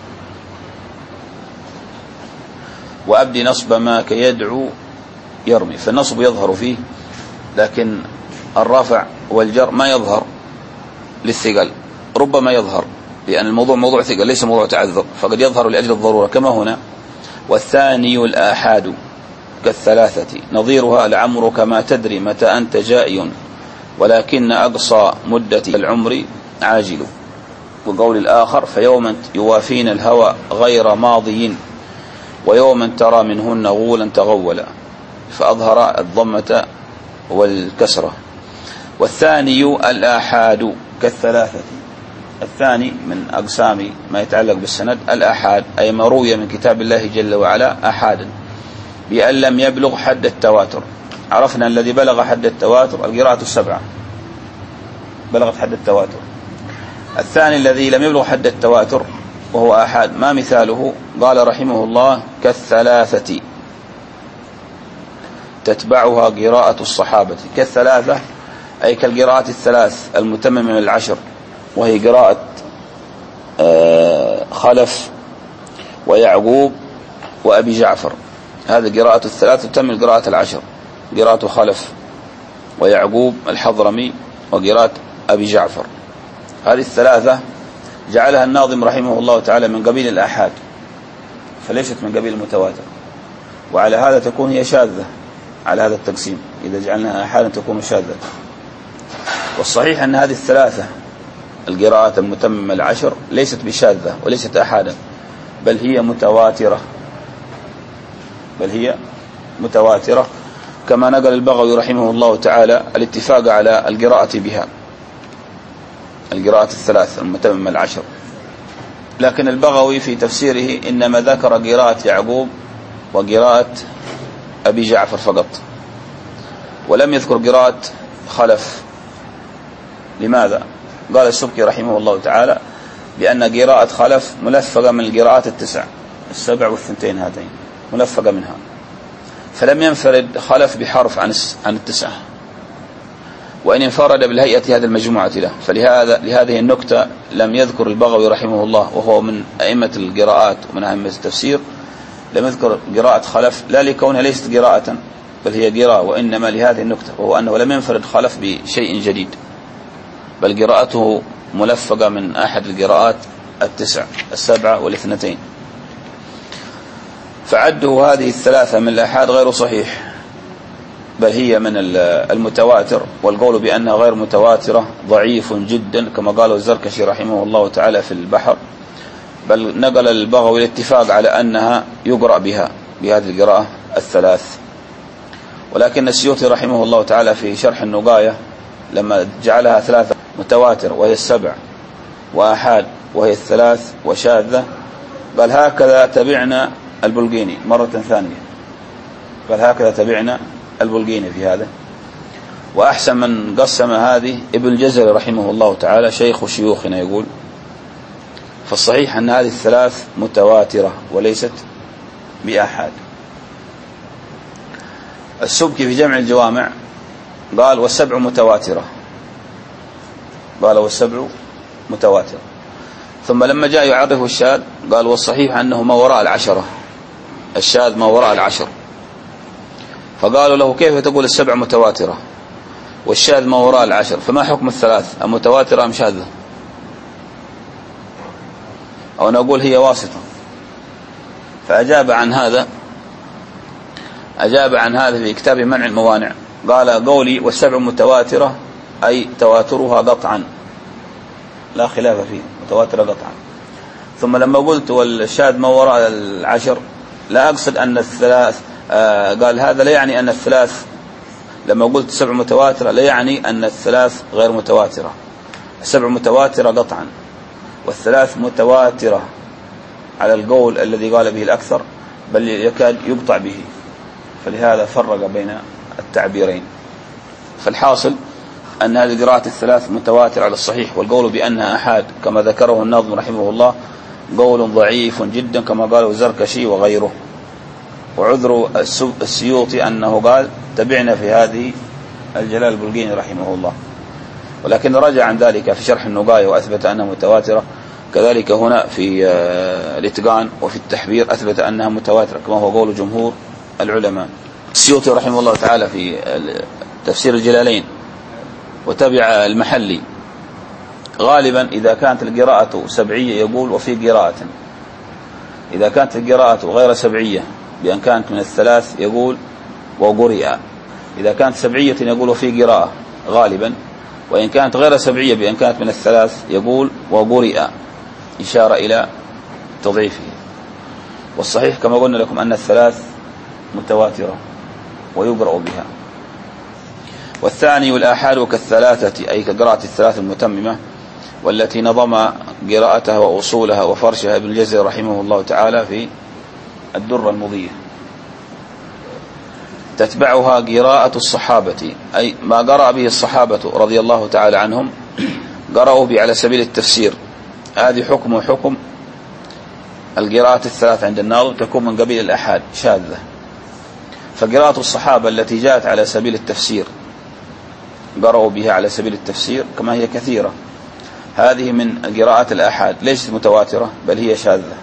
وأبدي نصب ما كيدعو يرمي، فالنصب يظهر فيه، لكن الرفع والجر ما يظهر للثقل. ربما يظهر لأن الموضوع موضوع ثقل ليس موضوع تعذر، فقد يظهر لأجل الضرورة كما هنا: والثاني الآحاد كالثلاثة نظيرها لعمرك ما تدري متى أنت جائي، ولكن أقصى مدة العمر عاجل. وقول الآخر: فيوما يوافين الهوى غير ماضي، ويوما ترى منهن غولا تغولا، فأظهر الضمة والكسرة. والثاني الآحاد كالثلاثة، الثاني من أقسام ما يتعلق بالسند الآحاد، أي ما روي من كتاب الله جل وعلا آحادا بأن لم يبلغ حد التواتر. عرفنا الذي بلغ حد التواتر القراءة السبعة بلغت حد التواتر. الثاني الذي لم يبلغ حد التواتر وهو آحاد، ما مثاله؟ قال رحمه الله: كالثلاثة تتبعها قراءة الصحابة. كالثلاثة أي كالقراءة الثلاث المتممة من العشر، وهي قراءة خلف ويعقوب وأبي جعفر. هذه قراءة الثلاث تتم القراءة العشر: قراءة خلف ويعقوب الحضرمي وقراءة أبي جعفر. هذه الثلاثة جعلها الناظم رحمه الله تعالى من قبيل الآحاد، فليست من قبيل المتواتر، وعلى هذا تكون هي شاذة. على هذا التقسيم إذا جعلناها آحادا تكون شاذة. والصحيح أن هذه الثلاثة القراءات المتممة العشر ليست بشاذة وليست آحادا، بل هي متواترة بل هي متواترة كما نقل البغوي رحمه الله تعالى الاتفاق على القراءة بها، القراءة الثلاث المتممة العشر. لكن البغوي في تفسيره إنما ذكر قراءة يعقوب وقراءة أبي جعفر فقط، ولم يذكر قراءة خلف. لماذا؟ قال السبكي رحمه الله تعالى بأن قراءة خلف ملفقة من القراءات التسع السبع والثنتين، هاتين ملفقة منها، فلم ينفرد خلف بحرف عن عن التسعة، وإن انفرد بالهيئة هذه المجموعة له. فلهذا لهذه النكتة لم يذكر البغوي رحمه الله، وهو من أئمة القراءات ومن أئمة التفسير، لم يذكر قراءة خلف لا لكونها ليست قراءة بل هي قراءة، وإنما لهذه النكتة، وهو أنه لم ينفرد خلف بشيء جديد، بل قراءته ملفقة من أحد القراءات التسع السبعة والاثنتين. فعده هذه الثلاثة من الآحاد غير صحيح، بل هي من المتواتر، والقول بأنها غير متواترة ضعيف جدا كما قاله الزركشي رحمه الله تعالى في البحر، بل نقل البغوي الاتفاق على أنها يقرأ بها بهذه القراءة الثلاث. ولكن السيوطي رحمه الله تعالى في شرح النقاية لما جعلها ثلاثة متواتر وهي السبع، وآحاد وهي الثلاث، وشاذة، قال هكذا تبعنا البلقيني مرة ثانية، قال هكذا تبعنا البلقيني في هذا. وأحسن من قسم هذه ابن الجزري رحمه الله تعالى شيخ شيوخنا يقول: فالصحيح أن هذه الثلاث متواترة وليست بآحاد. السبكي في جمع الجوامع قال: والسبع متواترة، قال والسبع متواترة. ثم لما جاء يعرف الشاذ قال: والصحيح أنه ما وراء العشرة، الشاذ ما وراء العشر. فقالوا له: كيف تقول السبع متواترة والشاذ ما وراء العشر؟ فما حكم الثلاث، أم متواترة أم شاذة؟ أو نقول هي واسطة. فأجاب عن هذا أجاب عن هذا في كتاب منع الموانع، قال: قولي والسبع متواترة أي تواترها قطعا لا خلاف فيه، متواترة قطعا. ثم لما قلت والشاذ ما وراء العشر لا أقصد أن الثلاث، آه قال هذا لا يعني أن الثلاث، لما قلت سبع متواترة لا يعني أن الثلاث غير متواترة، السبع متواترة قطعا، والثلاث متواترة على القول الذي قال به الأكثر، بل يكاد يقطع به. فلهذا فرق بين التعبيرين. فالحاصل أن هذه القراءات الثلاث متواترة على الصحيح، والقول بأنها أحاد كما ذكره الناظم رحمه الله قول ضعيف جدا كما قاله الزركشي وغيره. وعذر السيوطي أنه قال تبعنا في هذه الجلال البلقيني رحمه الله، ولكن رجع عن ذلك في شرح النقاية وأثبت أنها متواترة. كذلك هنا في الاتقان وفي التحبير أثبت أنها متواترة كما هو قول جمهور العلماء. السيوطي رحمه الله تعالى في تفسير الجلالين وتبع المحلي غالبا إذا كانت القراءة سبعية يقول وفي قراءة، إذا كانت القراءة غير سبعية بأن كانت من الثلاث يقول وقرئ، إذا كانت سبعية يقول وفي قراءة غالبا، وإن كانت غير سبعية بأن كانت من الثلاث يقول وقرئ، إشارة إلى تضعيفه. والصحيح كما قلنا لكم أن الثلاث متواترة ويقرأ بها. والثاني والآحاد كالثلاثة أي كقراءة الثلاث المتممة، والتي نظم قراءتها وأصولها وفرشها ابن الجزري رحمه الله تعالى في الدرة المضية. تتبعها قراءة الصحابة أي ما قرأ به الصحابة رضي الله تعالى عنهم، قرأوا به على سبيل التفسير. هذه حكم حكم القراءة الثلاث عند الناظم تكون من قبيل الأحاد شاذة. فقراءة الصحابة التي جاءت على سبيل التفسير قرأوا بها على سبيل التفسير كما هي كثيرة، هذه من قراءات الأحاد ليست متواترة بل هي شاذة.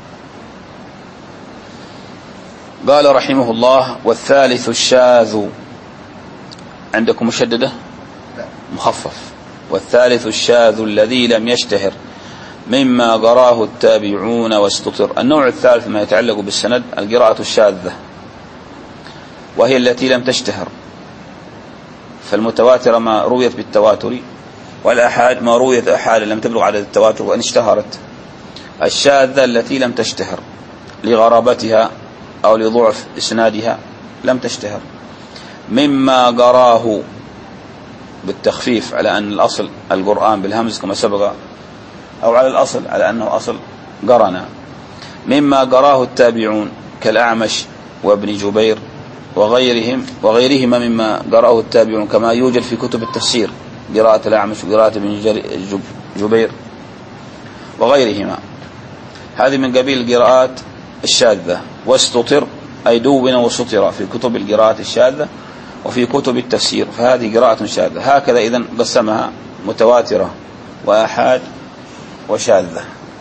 قال رحمه الله والثالث الشاذ، عندكم مشددة مخفف، والثالث الشاذ الذي لم يشتهر مما قراه التابعون واستطر. النوع الثالث ما يتعلق بالسند القراءة الشاذة، وهي التي لم تشتهر. فالمتواتر ما رويت بالتواتر، والأحاد ما رويت أحاد لم تبلغ عدد التواتر وإن اشتهرت. الشاذة التي لم تشتهر لغرابتها أو لضعف إسنادها لم تشتهر. مما قراه بالتخفيف على أن الأصل القرآن بالهمز كما سبق، أو على الأصل على أنه أصل قرنا. مما قراه التابعون كالأعمش وابن جبير وغيرهم وغيرهما مما قرأه التابعون، كما يوجد في كتب التفسير قراءة الأعمش وقراءة ابن جبير وغيرهما. هذه من قبيل القراءات الشاذة. واستطر أي دون وسطر في كتب القراءات الشاذة وفي كتب التفسير، فهذه قراءة شاذة. هكذا إذن قسمها متواترة وآحاد وشاذة.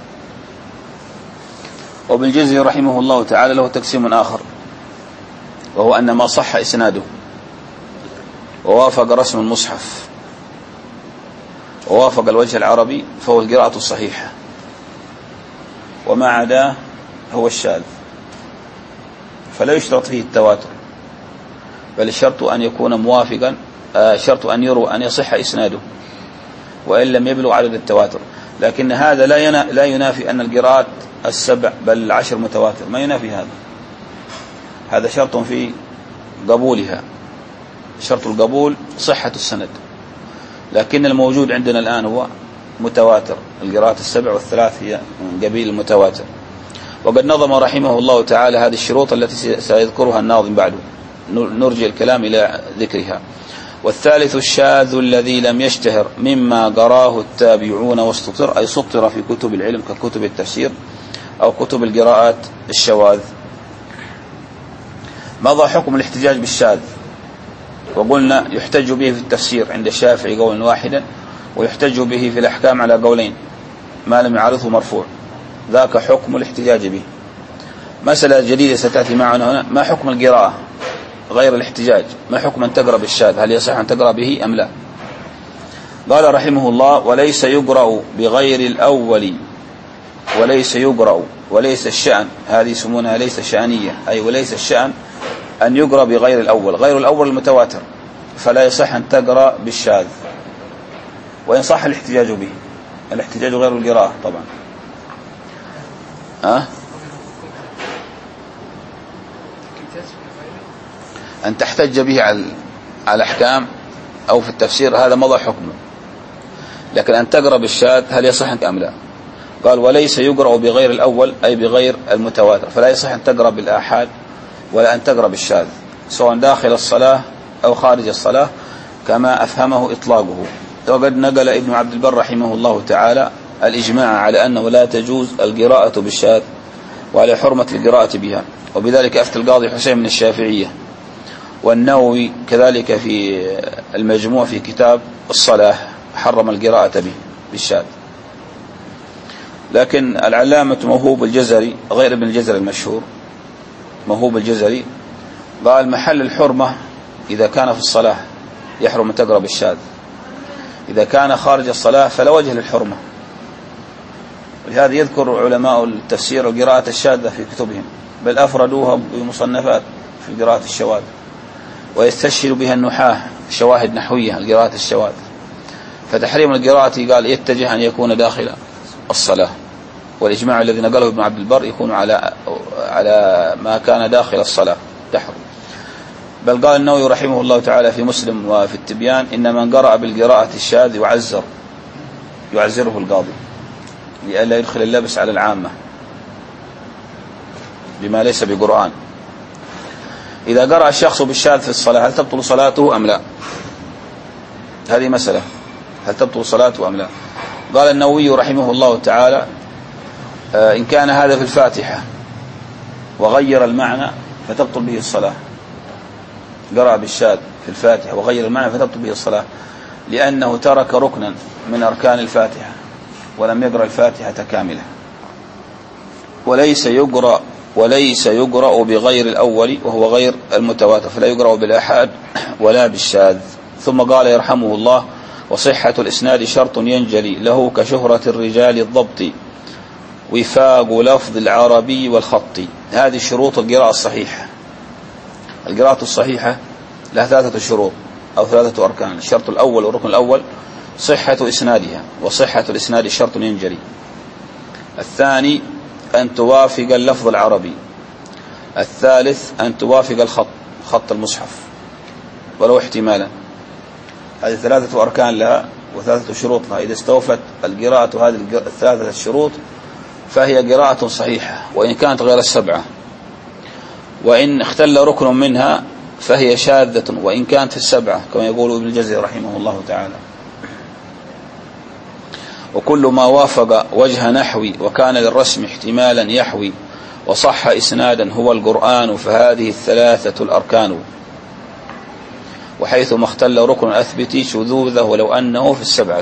وابن الجزري رحمه الله تعالى له تقسيم آخر، وهو أن ما صح إسناده ووافق رسم المصحف ووافق الوجه العربي فهو القراءة الصحيحة، وما عداه هو الشاذ. فلا يشترط فيه التواتر، بل الشرط أن يكون موافقا، شرط أن يروى أن يصح إسناده وإن لم يبلغ عدد التواتر. لكن هذا لا ينافي أن القراءات السبع بل العشر متواتر، ما ينافي هذا. هذا شرط في قبولها، شرط القبول صحة السند. لكن الموجود عندنا الآن هو متواتر، القراءات السبع والثلاث هي من قبيل المتواتر. وقد نظم رحمه الله تعالى هذه الشروط التي سيذكرها الناظم بعده، نرجع الكلام إلى ذكرها. والثالث الشاذ الذي لم يشتهر مما قراه التابعون واستطر، أي سطر في كتب العلم ككتب التفسير أو كتب القراءات الشواذ. ماذا حكم الاحتجاج بالشاذ؟ وقلنا يحتج به في التفسير عند الشافعي قولا واحدا، ويحتج به في الأحكام على قولين ما لم يعرضه مرفوع. ذاك حكم الاحتجاج به. مسألة جديدة ستأتي معنا هنا، ما حكم القراءة غير الاحتجاج؟ ما حكم أن تقرأ بالشاذ؟ هل يصح أن تقرأ به أم لا؟ قال رحمه الله وليس يقرأ بغير الأول وليس يقرأ وليس الشأن، هذه يسمونها ليس شأنية، أي وليس الشأن أن يقرأ بغير الأول. غير الأول المتواتر، فلا يصح أن تقرأ بالشاذ، وإن صح الاحتجاج به. الاحتجاج غير القراءة طبعا. أه؟ أن تحتج به على الأحكام أو في التفسير هذا مضى حكمه، لكن أن تقرأ بالشاذ هل يصح أم لا؟ قال وليس يقرأ بغير الأول أي بغير المتواتر، فلا يصح أن تقرأ بالآحاد ولا أن تقرأ بالشاذ، سواء داخل الصلاة أو خارج الصلاة. كما أفهمه إطلاقه. وقد نقل ابن عبد البر رحمه الله تعالى الإجماع على أنه لا تجوز القراءة بالشاذ وعلى حرمة القراءة بها، وبذلك أفتى القاضي حسين من الشافعية، والنووي كذلك في المجموع في كتاب الصلاة حرم القراءة به بالشاذ. لكن العلامة موهوب الجزري غير ابن الجزري المشهور، موهوب الجزري قال محل الحرمة إذا كان في الصلاة يحرم أن تقرأ بالشاذ، إذا كان خارج الصلاة فلا وجه للحرمة. ولهذا يذكر علماء التفسير القراءة الشاذة في كتبهم، بل أفردوها بمصنفات في قراءة الشواذ، ويستشهد بها النحاة شواهد نحوية القراءة الشواذ. فتحريم القراءة قال يتجه أن يكون داخل الصلاة، والإجماع الذي نقله ابن عبد البر يكون على على ما كان داخل الصلاة تحرم. بل قال النووي رحمه الله تعالى في مسلم وفي التبيان إن من قرأ بالقراءة الشاذ يعزر يعزره القاضي لئلا يدخل اللبس على العامة بما ليس بقرآن. إذا قرأ الشخص بالشاذ في الصلاة هل تبطل صلاته أم لا؟ هذه مسألة، هل تبطل صلاته أم لا؟ قال النووي رحمه الله تعالى إن كان هذا في الفاتحة وغير المعنى فتبطل به الصلاة. قرأ بالشاذ في الفاتحة وغير المعنى فتبطل به الصلاة، لأنه ترك ركنا من أركان الفاتحة ولم يقرأ الفاتحة كاملة. وليس يقرأ وليس يقرأ بغير الأول وهو غير المتواتر، فلا يقرأ بالآحاد ولا بالشاذ. ثم قال يرحمه الله وصحة الإسناد شرط ينجلي له كشهرة الرجال الضبط وفاق لفظ العربي والخط. هذه شروط القراءة الصحيحة. القراءة الصحيحة لها ثلاثة شروط أو ثلاثة أركان. الشرط الأول والركن الأول صحة إسنادها، وصحة الإسناد شرط ينجلي. الثاني أن توافق اللفظ العربي. الثالث أن توافق الخط، خط المصحف ولو احتمالا. هذه ثلاثة أركان لها وثلاثة شروط لها. إذا استوفت القراءة هذه الثلاثة الشروط فهي قراءة صحيحة وإن كانت غير السبعة، وإن اختل ركن منها فهي شاذة وإن كانت في السبعة كما يقول ابن الجزري رحمه الله تعالى. وكل ما وافق وجه نحوي وكان للرسم احتمالا يحوي وصح إسنادا هو القرآن، فهذه الثلاثة الأركان. وحيث ما اختل ركن أثبتي شذوذه ولو أنه في السبعة.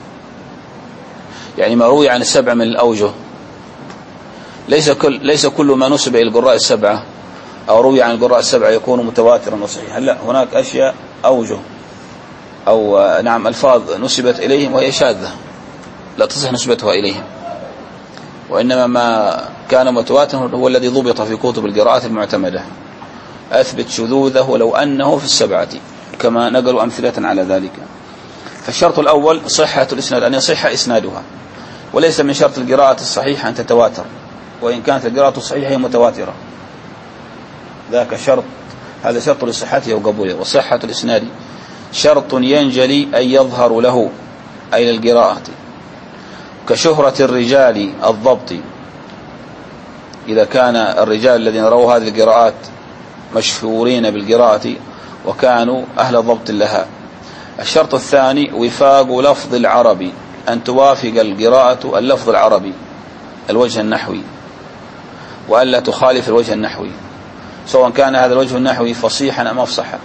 يعني ما روي عن السبع من الأوجه، ليس كل ليس كل ما نسب إلى القراء السبعة أو روي عن القراء السبعة يكون متواترا وصحيحا. لا، هناك أشياء أوجه أو نعم ألفاظ نسبت إليهم وهي شاذة لا تصح نسبتها إليهم، وإنما ما كان متواترا هو الذي ضبط في كتب القراءات المعتمدة. أثبت شذوذه ولو أنه في السبعة، كما نقلوا أمثلة على ذلك. فالشرط الأول صحة الإسناد، أن يصح إسنادها، وليس من شرط القراءة الصحيحة أن تتواتر، وإن كانت القراءة الصحيحة هي متواترة. ذاك شرط، هذا شرط لصحتها وقبولها. وصحة الإسناد شرط ينجلي أن يظهر له أي للقراءة، كشهرة الرجال الضبط. إذا كان الرجال الذين رووا هذه القراءات مشهورين بالقراءة وكانوا أهل ضبط لها. الشرط الثاني وفاق لفظ العربي، أن توافق القراءة اللفظ العربي الوجه النحوي، وألا تخالف الوجه النحوي، سواء كان هذا الوجه النحوي فصيحا أم أفصحا،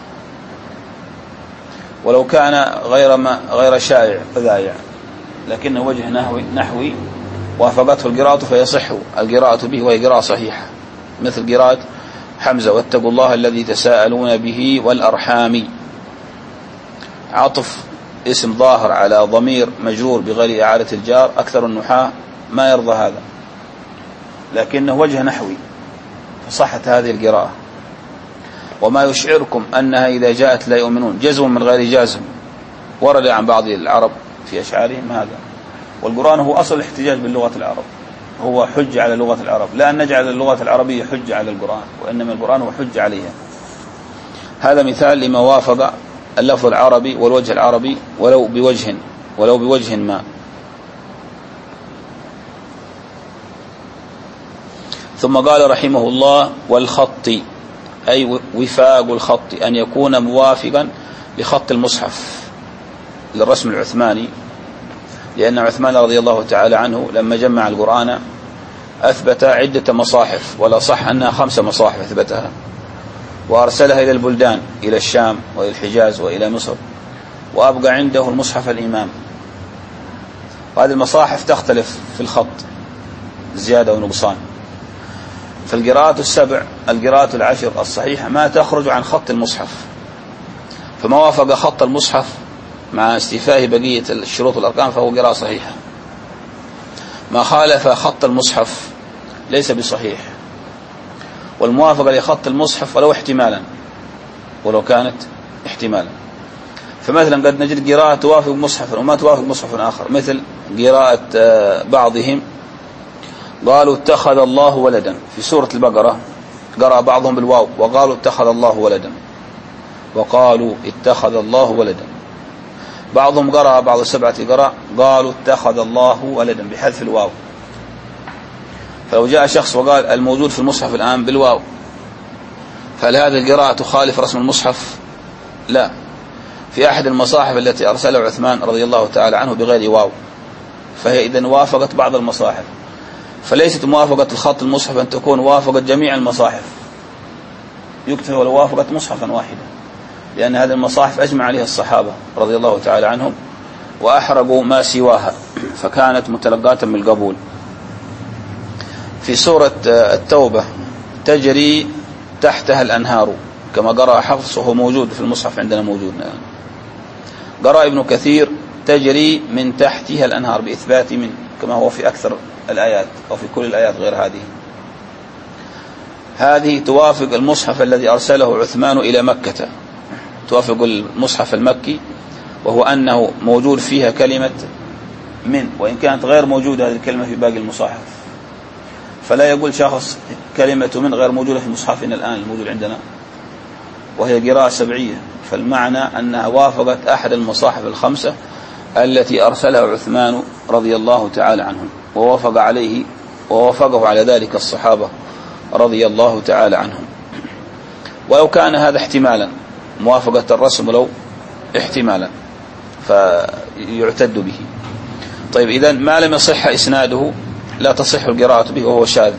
ولو كان غير ما غير شائع فذايع، لكنه وجه نحوي نحوي وافقته القراءة فيصح القراءة به وهي قراءة صحيحة، مثل قراءة حمزة واتقوا الله الذي تساءلون به والأرحام. عطف اسم ظاهر على ضمير مجرور بغير إعادة الجار، أكثر النحاة ما يرضى هذا، لكنه وجه نحوي فصحت هذه القراءة. وما يشعركم أنها إذا جاءت لا يؤمنون، جزم من غير جازم، ورد عن بعض العرب في أشعارهم هذا. والقرآن هو أصل الاحتجاج باللغة العرب، هو حج على لغة العرب، لا أن نجعل اللغة العربية حج على القرآن، وإنما القرآن هو حج عليها. هذا مثال لما وافق اللفظ العربي والوجه العربي ولو بوجه ولو بوجه ما. ثم قال رحمه الله والخط، أي وفاق الخط، أن يكون موافقا بخط المصحف للرسم العثماني، لأن عثمان رضي الله تعالى عنه لما جمع القرآن أثبت عدة مصاحف، ولا صح أنها خمس مصاحف أثبتها، وأرسلها إلى البلدان، إلى الشام وإلى الحجاز وإلى مصر، وأبقى عنده المصحف الإمام. وهذه المصاحف تختلف في الخط زيادة ونقصان. فالقراءات السبع، القراءات العشر الصحيحة ما تخرج عن خط المصحف، فما وافق خط المصحف مع استيفاء بقية الشروط والأركان فهو قراءة صحيحة. ما خالف خط المصحف ليس بصحيح. والموافقة لخط المصحف ولو احتمالا، ولو كانت احتمالا. فمثلا قد نجد قراءة توافق مصحفا وما توافق مصحف آخر، مثل قراءة بعضهم قالوا اتخذ الله ولدا في سورة البقرة، قرأ بعضهم بالواو وقالوا اتخذ الله ولدا، وقالوا اتخذ الله ولدا. بعضهم قرأ، بعض السبعة قرأ قالوا اتخذ الله ولدا بحذف الواو. فلو جاء شخص وقال الموجود في المصحف الآن بالواو، فهل هذه القراءة تخالف رسم المصحف؟ لا. في أحد المصاحف التي أرسلها عثمان رضي الله تعالى عنه بغير واو، فهي إذن وافقت بعض المصاحف. فليست موافقة الخط المصحف أن تكون وافقت جميع المصاحف، يكتفي ولو وافقت مصحفا واحدا، لأن هذه المصاحف أجمع عليها الصحابة رضي الله تعالى عنهم وأحرقوا ما سواها، فكانت متلقاة من القبول. في سورة التوبة تجري تحتها الأنهار كما قرأ حفص، وهو موجود في المصحف عندنا موجود. قرأ ابن كثير تجري من تحتها الأنهار بإثبات من، كما هو في أكثر الآيات أو في كل الآيات غير هذه. هذه توافق المصحف الذي أرسله عثمان إلى مكة، توافق المصحف المكي، وهو أنه موجود فيها كلمة من، وإن كانت غير موجودة هذه الكلمة في باقي المصاحف. فلا يقول شخص كلمة من غير موجودة في مصحفنا الآن الموجود عندنا، وهي قراءة سبعية، فالمعنى أنها وافقت أحد المصاحف الخمسة التي أرسلها عثمان رضي الله تعالى عنه، ووافق عليه ووافقه على ذلك الصحابة رضي الله تعالى عنهم. ولو كان هذا احتمالا، موافقة الرسم لو احتمالا، فيعتد به. طيب إذن ما لم يصح إسناده لا تصح القراءة به وهو شاذ.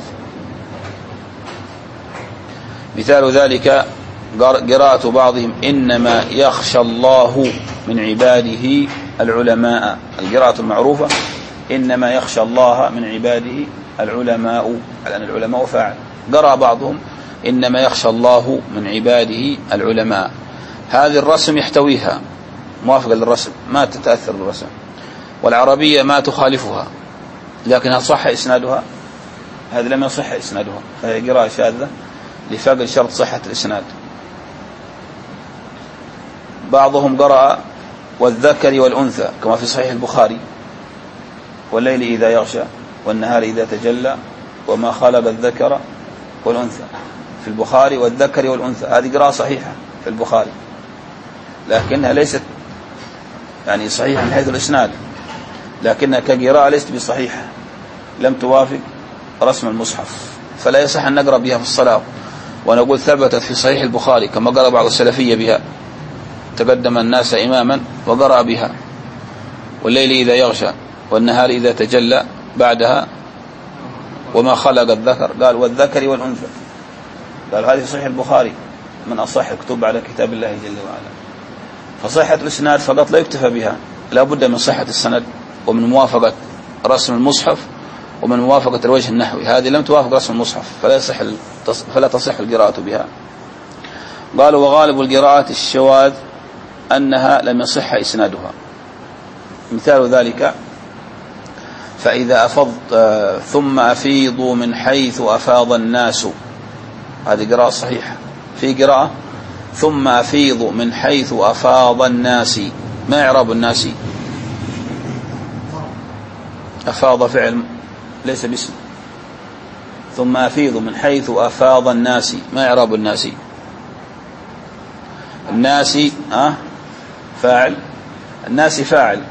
مثال ذلك قراءة بعضهم إنما يخشى الله من عباده العلماء، القراءة المعروفة إنما يخشى الله من عباده العلماء، لأن العلماء فاعل. قرأ بعضهم إنما يخشى الله من عباده العلماء. هذه الرسم يحتويها، موافقة للرسم، ما تتأثر بالرسم، والعربية ما تخالفها، لكنها صح إسنادها، هذا لم يصح إسنادها، فهي قراءة شاذة لفقد شرط صحة الإسناد. بعضهم قرأ والذكر والأنثى كما في صحيح البخاري، والليل إذا يغشى والنهار إذا تجلى وما خلق الذكر والأنثى في البخاري، والذكر والأنثى هذه قراءة صحيحة في البخاري، لكنها ليست يعني صحيحة من حيث الإسناد، لكنها كقراءة ليست بصحيحة، لم توافق رسم المصحف، فلا يصح أن نقرأ بها في الصلاة. ونقول ثبتت في صحيح البخاري كما قرأ بعض السلفية بها، تقدم الناس إماما وقرأ بها والليل إذا يغشى والنهار إذا تجلى، بعدها وما خلق الذكر، قال والذكر والأنثى، قال هذه صحيح البخاري من أصح الكتب على كتاب الله جل وعلا. فصحة الإسناد فقط لا يكتفى بها، لا بد من صحة السند ومن موافقة رسم المصحف ومن موافقة الوجه النحوي. هذه لم توافق رسم المصحف فلا يصح فلا تصح القراءة بها. قالوا وغالب القراءات الشواذ أنها لم يصح إسنادها. مثال ذلك فإذا أفضت ثم أفيضوا من حيث أفاض الناس، هذه قراءة صحيحة. في قراءة ثم أفيضوا من حيث أفاض الناس، ما إعراب الناس؟ أفاض فعل ليس باسم، ثم أفيضوا من حيث أفاض الناس، ما إعراب الناس؟ الناس أه فاعل، الناس فاعل،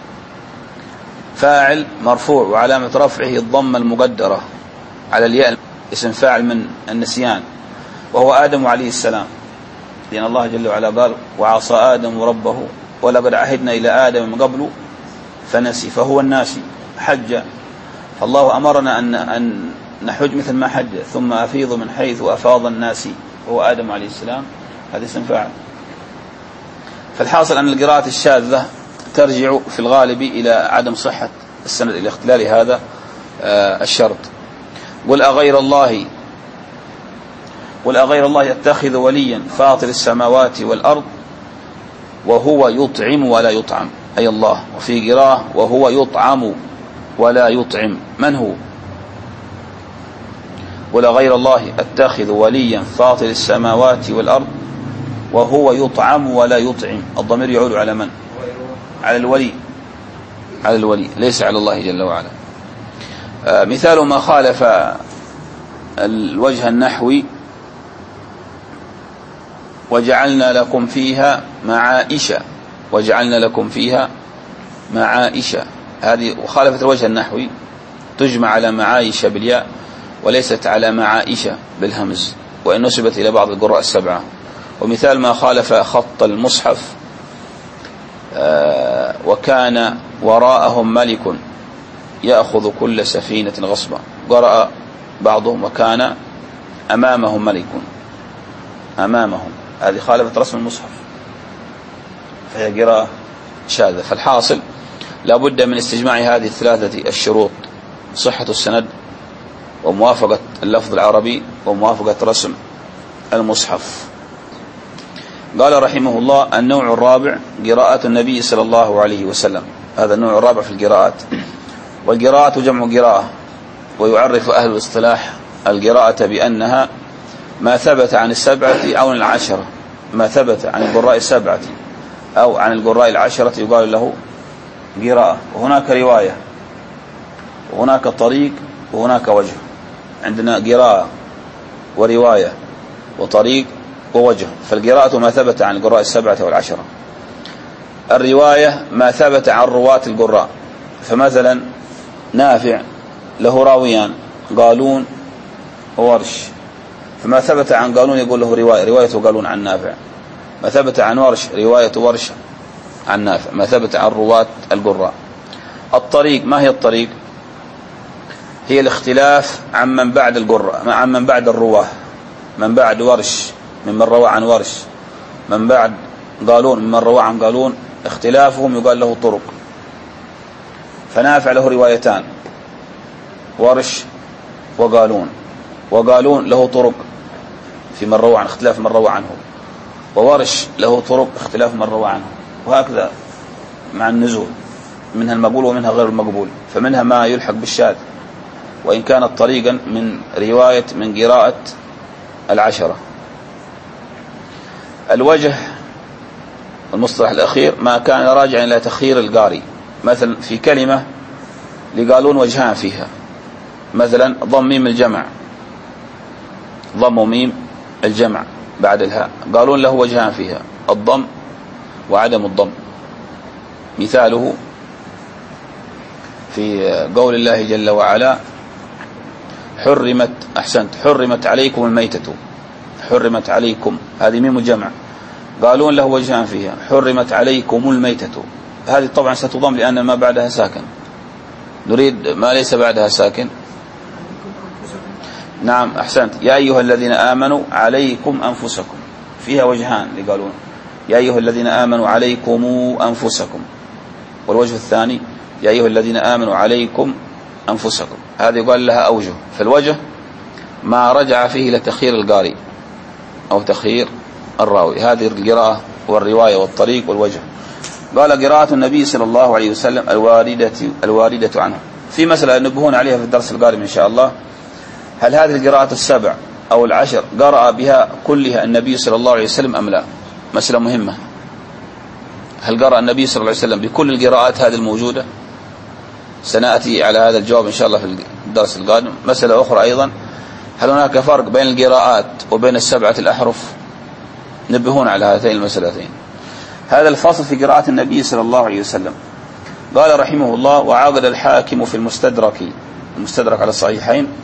فاعل مرفوع وعلامة رفعه الضمة المقدرة على الياء، اسم فاعل من النسيان، وهو آدم عليه السلام، لأن الله جل وعلا قال وعصى آدم ربه ولقد عهدنا إلى آدم من قبل فنسي، فهو الناسي حج، فالله أمرنا أن أن نحج مثل ما حج، ثم أفيض من حيث أفاض الناس، هو آدم عليه السلام، هذا اسم فاعل. فالحاصل أن القراءة الشاذة ترجع في الغالب إلى عدم صحة السند، إلى اختلال هذا الشرط. قل أغير الله قل أغير الله يتخذ وليا فاطر السماوات والأرض وهو يطعم ولا يطعم، أي الله. وفي قراءة وهو يطعم ولا يطعم، من هو؟ قل أغير الله أتخذ وليا فاطر السماوات والأرض وهو يطعم ولا يطعم، الضمير يعود على من؟ على الولي، على الولي ليس على الله جل وعلا. آه مثال ما خالف الوجه النحوي وجعلنا لكم فيها معائش، وجعلنا لكم فيها معائش، هذه وخالفت الوجه النحوي، تجمع على معايش بالياء وليست على معائش بالهمز، وإن نسبت إلى بعض القراء السبعة. ومثال ما خالف خط المصحف آه وكان وراءهم ملك يأخذ كل سفينة غصبا، قرأ بعضهم وكان أمامهم ملك، أمامهم، هذه خالفت رسم المصحف فهي قراءة شاذة. فالحاصل لا بد من استجماع هذه الثلاثة الشروط: صحة السند، وموافقة اللفظ العربي، وموافقة رسم المصحف. قال رحمه الله: النوع الرابع قراءة النبي صلى الله عليه وسلم، هذا النوع الرابع في القراءات. والقراءة جمع قراءة، ويعرف أهل الاصطلاح القراءة بأنها ما ثبت عن السبعة أو عن العشرة، ما ثبت عن القراء السبعة أو عن القراء العشرة يقال له قراءة. وهناك رواية، وهناك طريق، وهناك وجه. عندنا قراءة ورواية وطريق ووجه. فالقراءة ما ثبت عن القراء السبعة والعشرة. الرواية ما ثبت عن رواة القراء، فمثلا نافع له راويان قالون وورش، فما ثبت عن قالون يقول له رواية، رواية قالون عن نافع. ما ثبت عن ورش رواية ورش عن نافع، ما ثبت عن رواة القراء. الطريق، ما هي الطريق؟ هي الاختلاف عن من بعد القراء، عن من بعد الرواه، من بعد ورش ممن روى عن ورش، من بعد قالون ممن روى عن قالون، اختلافهم يقال له طرق. فنافع له روايتان، ورش وقالون، وقالون له طرق في من روى عن اختلاف من روى عنه، وورش له طرق اختلاف من روى عنه، وهكذا مع النزول، منها المقبول ومنها غير المقبول. فمنها ما يلحق بالشاذ وإن كانت طريقا من رواية من قراءة العشرة. الوجه المصطلح الأخير ما كان راجعا إلى تخيير القارئ، مثلا في كلمة لقالون وجهان فيها، مثلا ضم ميم الجمع، ضم ميم الجمع بعد الهاء، قالون له وجهان فيها، الضم وعدم الضم. مثاله في قول الله جل وعلا: حرمت أحسنت حرمت عليكم الميتة، حرمت عليكم، هذه ميم الجمع، قالون له وجهان فيها، حرمت عليكم الميتة، هذه طبعا ستضم لأن ما بعدها ساكن، نريد ما ليس بعدها ساكن. نعم أحسنت، يا أيها الذين آمنوا عليكم أنفسكم، فيها وجهان لقالون، يا أيها الذين آمنوا عليكم أنفسكم. والوجه الثاني يا أيها الذين آمنوا عليكم أنفسكم، هذه يقال لها أوجه. فالوجه ما رجع فيه إلى تخيير القارئ أو تخيير الراوي، هذه القراءة والرواية والطريق والوجه. قال: قراءة النبي صلى الله عليه وسلم الواردة الواردة عنه. في مسألة نبهون عليها في الدرس القادم إن شاء الله: هل هذه القراءات السبع أو العشر قرأ بها كلها النبي صلى الله عليه وسلم أم لا؟ مسألة مهمة. هل قرأ النبي صلى الله عليه وسلم بكل القراءات هذه الموجودة؟ سنأتي على هذا الجواب إن شاء الله في الدرس القادم. مسألة أخرى أيضا: هل هناك فرق بين القراءات وبين السبعة الأحرف؟ نبهون على هاتين المسألتين. هذا الفصل في قراءة النبي صلى الله عليه وسلم. قال رحمه الله: وعقد الحاكم في المستدرك، المستدرك على الصحيحين،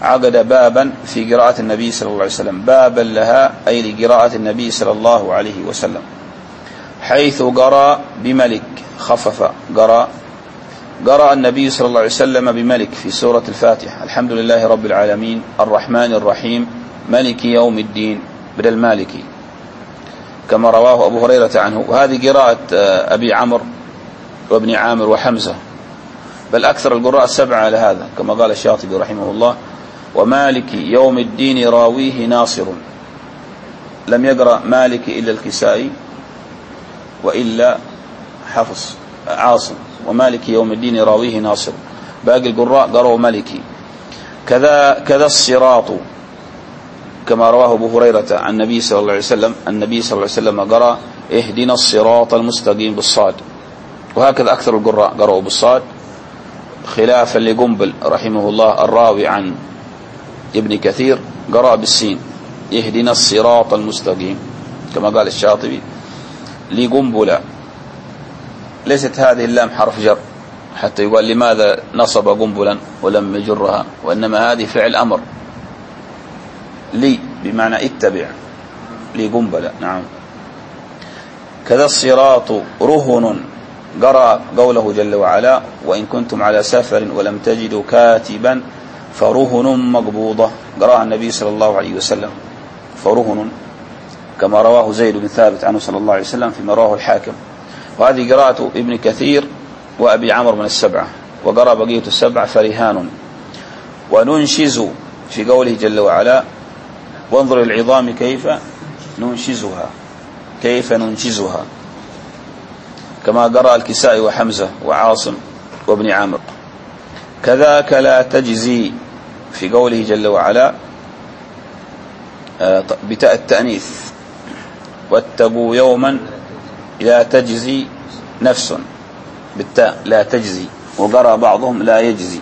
عقد بابا في قراءة النبي صلى الله عليه وسلم، بابا لها أي لقراءة النبي صلى الله عليه وسلم، حيث قرأ بملك، خفف قرأ قرأ النبي صلى الله عليه وسلم بملك في سورة الفاتحة، الحمد لله رب العالمين الرحمن الرحيم ملك يوم الدين، بدل مالكي، كما رواه أبو هريرة عنه. وهذه قراءة أبي عمرو وابن عامر وحمزة، بل أكثر القراء السبعة على هذا، كما قال الشاطبي رحمه الله: ومالك يوم الدين راويه ناصر. لم يقرأ مالك إلا الكسائي وإلا حفص عاصم، ومالك يوم الدين راويه ناصر، باقي القراء قرأوا مالكي. كذا كذا الصراط، كما رواه أبو هريرة عن النبي صلى الله عليه وسلم، النبي صلى الله عليه وسلم قرأ اهدنا الصراط المستقيم بالصاد، وهكذا أكثر القراء قرأوا بالصاد، خلافا لقنبل رحمه الله الراوي عن ابن كثير قرأ بالسين اهدنا الصراط المستقيم، كما قال الشاطبي لقنبل. ليست هذه اللام حرف جر حتى يقال لماذا نصب قنبلا ولم يجرها، وإنما هذه فعل أمر، لي بمعنى اتبع، لقنبل. نعم. كذا الصراط رهن، قرأ قوله جل وعلا: وإن كنتم على سفر ولم تجدوا كاتبا فرهن مقبوضة، قرأ النبي صلى الله عليه وسلم فرهن، كما رواه زيد بن ثابت عنه صلى الله عليه وسلم فيما رواه الحاكم. وهذه قراءة ابن كثير وأبي عمرو من السبعة، وقرأ بقية السبعة فرهان. وننشز في قوله جل وعلا: وانظر العظام كيف ننشزها، كيف ننشزها، كما قرأ الكسائي وحمزة وعاصم وابن عامر. كذاك لا تجزي في قوله جل وعلا بتاء التأنيث: واتقوا يوما لا تجزي نفس، بالتاء لا تجزي، وقرأ بعضهم لا يجزي.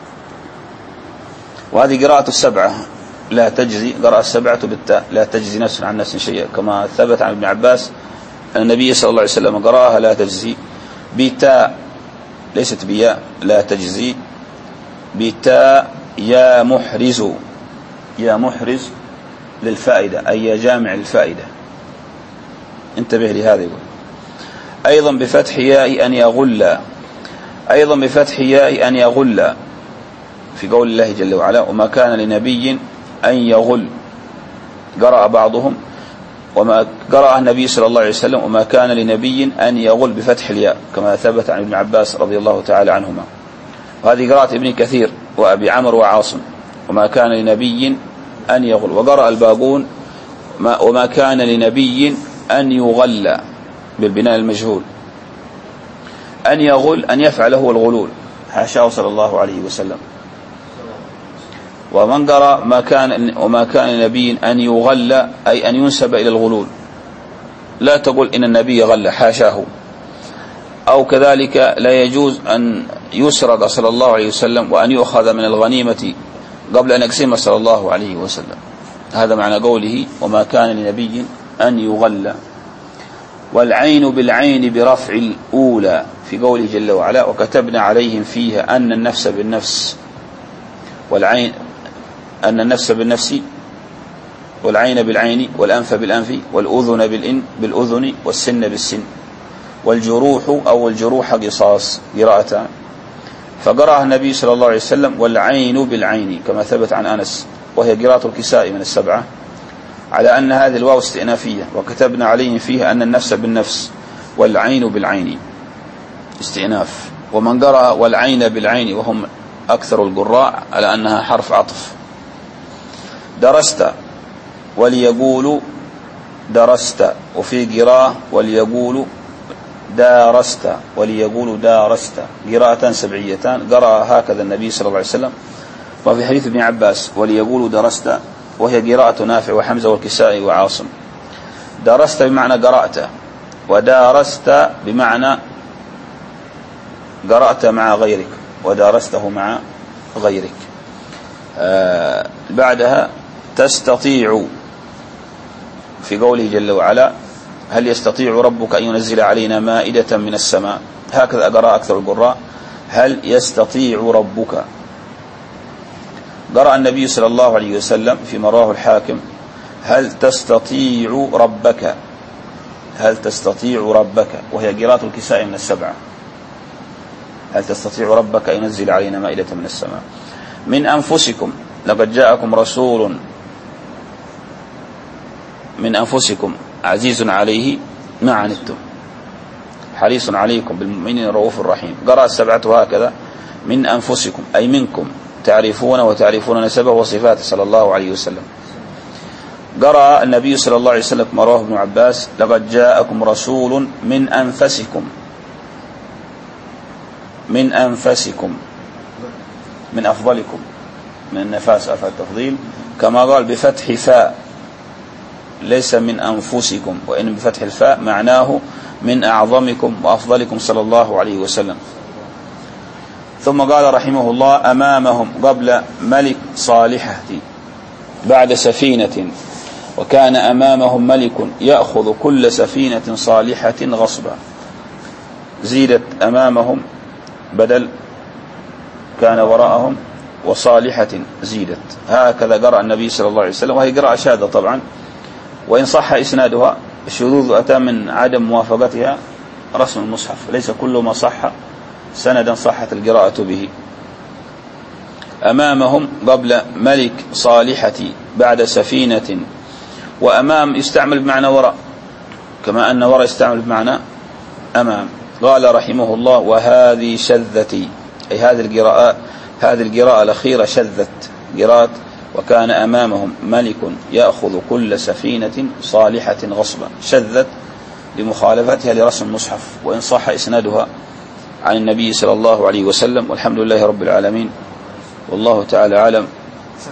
وهذه قراءة السبعة، لا تجزي، قرأ السبعة بالتاء لا تجزي نفس عن نفس شيئا، كما ثبت عن ابن عباس أن النبي صلى الله عليه وسلم قرأها لا تجزي بتاء، ليست بياء، لا تجزي بتاء يا محرز، يا محرز للفائدة أي يا جامع الفائدة، انتبه لهذا. يقول أيضا بفتح ياء أن يغل، أيضا بفتح ياء أن يغل في قول الله جل وعلا: وما كان لنبي أن يغل، قرأ بعضهم وما قرأ النبي صلى الله عليه وسلم: وما كان لنبي أن يغل بفتح الياء، كما ثبت عن ابن عباس رضي الله تعالى عنهما. وهذه قراءة ابن كثير وأبي عمرو وعاصم: وما كان لنبي أن يغل. وقرأ الباقون: وما كان لنبي أن يغل بالبناء المجهول، أن يغل أن يفعل هو الغلول، حاشاه صلى الله عليه وسلم. ومن قرأ ما كان وما كان لنبي أن يغل أي أن ينسب إلى الغلول، لا تقول إن النبي غل، حاشاه. أو كذلك لا يجوز أن يسرق صلى الله عليه وسلم وأن يؤخذ من الغنيمة قبل أن يقسم صلى الله عليه وسلم، هذا معنى قوله: وما كان لنبي أن يغل. والعين بالعين برفع الأولى في قوله جل وعلا: وكتبنا عليهم فيها أن النفس بالنفس، والعين أن النفس بالنفس، والعين بالعين، والأنف بالأنف، والأذن بالإن بالأذن، والسن بالسن، والجروح أو الجروح قصاص، قراءتان. فقرأ النبي صلى الله عليه وسلم: والعين بالعين، كما ثبت عن أنس، وهي قراءة الكسائي من السبعة، على أن هذه الواو استئنافية: وكتبنا عليهم فيها أن النفس بالنفس، والعين بالعين استئناف. ومن قرأ والعين بالعين وهم أكثر القراء على أنها حرف عطف. درست وليقولوا درست، وفي قراءة وليقولوا دارست، وليقولوا دارست، قراءتان سبعيتان قرأ هكذا النبي صلى الله عليه وسلم. وفي حديث ابن عباس: وليقولوا درست، وهي قراءة نافع وحمزة والكسائي وعاصم. درست بمعنى قرأت، ودارست بمعنى قرأت مع غيرك، ودارسته مع غيرك. آه بعدها تستطيع في قوله جل وعلا: هل يستطيع ربك أن ينزل علينا مائدة من السماء، هكذا قرأ أكثر القراء: هل يستطيع ربك. قرأ النبي صلى الله عليه وسلم فيما رواه الحاكم: هل تستطيع ربك، هل تستطيع ربك، وهي قراءة الكساء من السبعة. هل تستطيع ربك أن ينزل علينا مائدة من السماء. من أنفسكم، لقد جاءكم رسول من أنفسكم عزيز عليه ما عنتم حريص عليكم بالمؤمنين رؤوف رحيم. قرأ السبعة هكذا: من أنفسكم أي منكم، تعرفون وتعرفون نسبه وصفاته صلى الله عليه وسلم. قرأ النبي صلى الله عليه وسلم كما رواه ابن عباس: لقد جاءكم رسول من أنفسكم، من أنفسكم من أفضلكم، من النفاس أفعل التفضيل، كما قال بفتح فاء ليس من أنفسكم، وإن بفتح الفاء معناه من أعظمكم وأفضلكم صلى الله عليه وسلم. ثم قال رحمه الله: أمامهم قبل ملك صالحة بعد سفينة، وكان أمامهم ملك يأخذ كل سفينة صالحة غصبا. زيدت أمامهم بدل كان وراءهم، وصالحة زيدت. هكذا قرأ النبي صلى الله عليه وسلم، وهي قراءة شاذة طبعا، وإن صح إسنادها الشذوذ أتى من عدم موافقتها رسم المصحف، ليس كل ما صح سندا صحت القراءة به. أمامهم قبل ملك صالحة بعد سفينة، وأمام يستعمل بمعنى وراء، كما أن وراء يستعمل بمعنى أمام. قال رحمه الله: وهذه شذتي، أي هذه القراءة، هذه القراءة الأخيرة شذت قراءة وكان أمامهم ملك يأخذ كل سفينة صالحة غصبا، شذت لمخالفتها لرسم المصحف، وإن صح إسنادها عن النبي صلى الله عليه وسلم. والحمد لله رب العالمين، والله تعالى أعلم.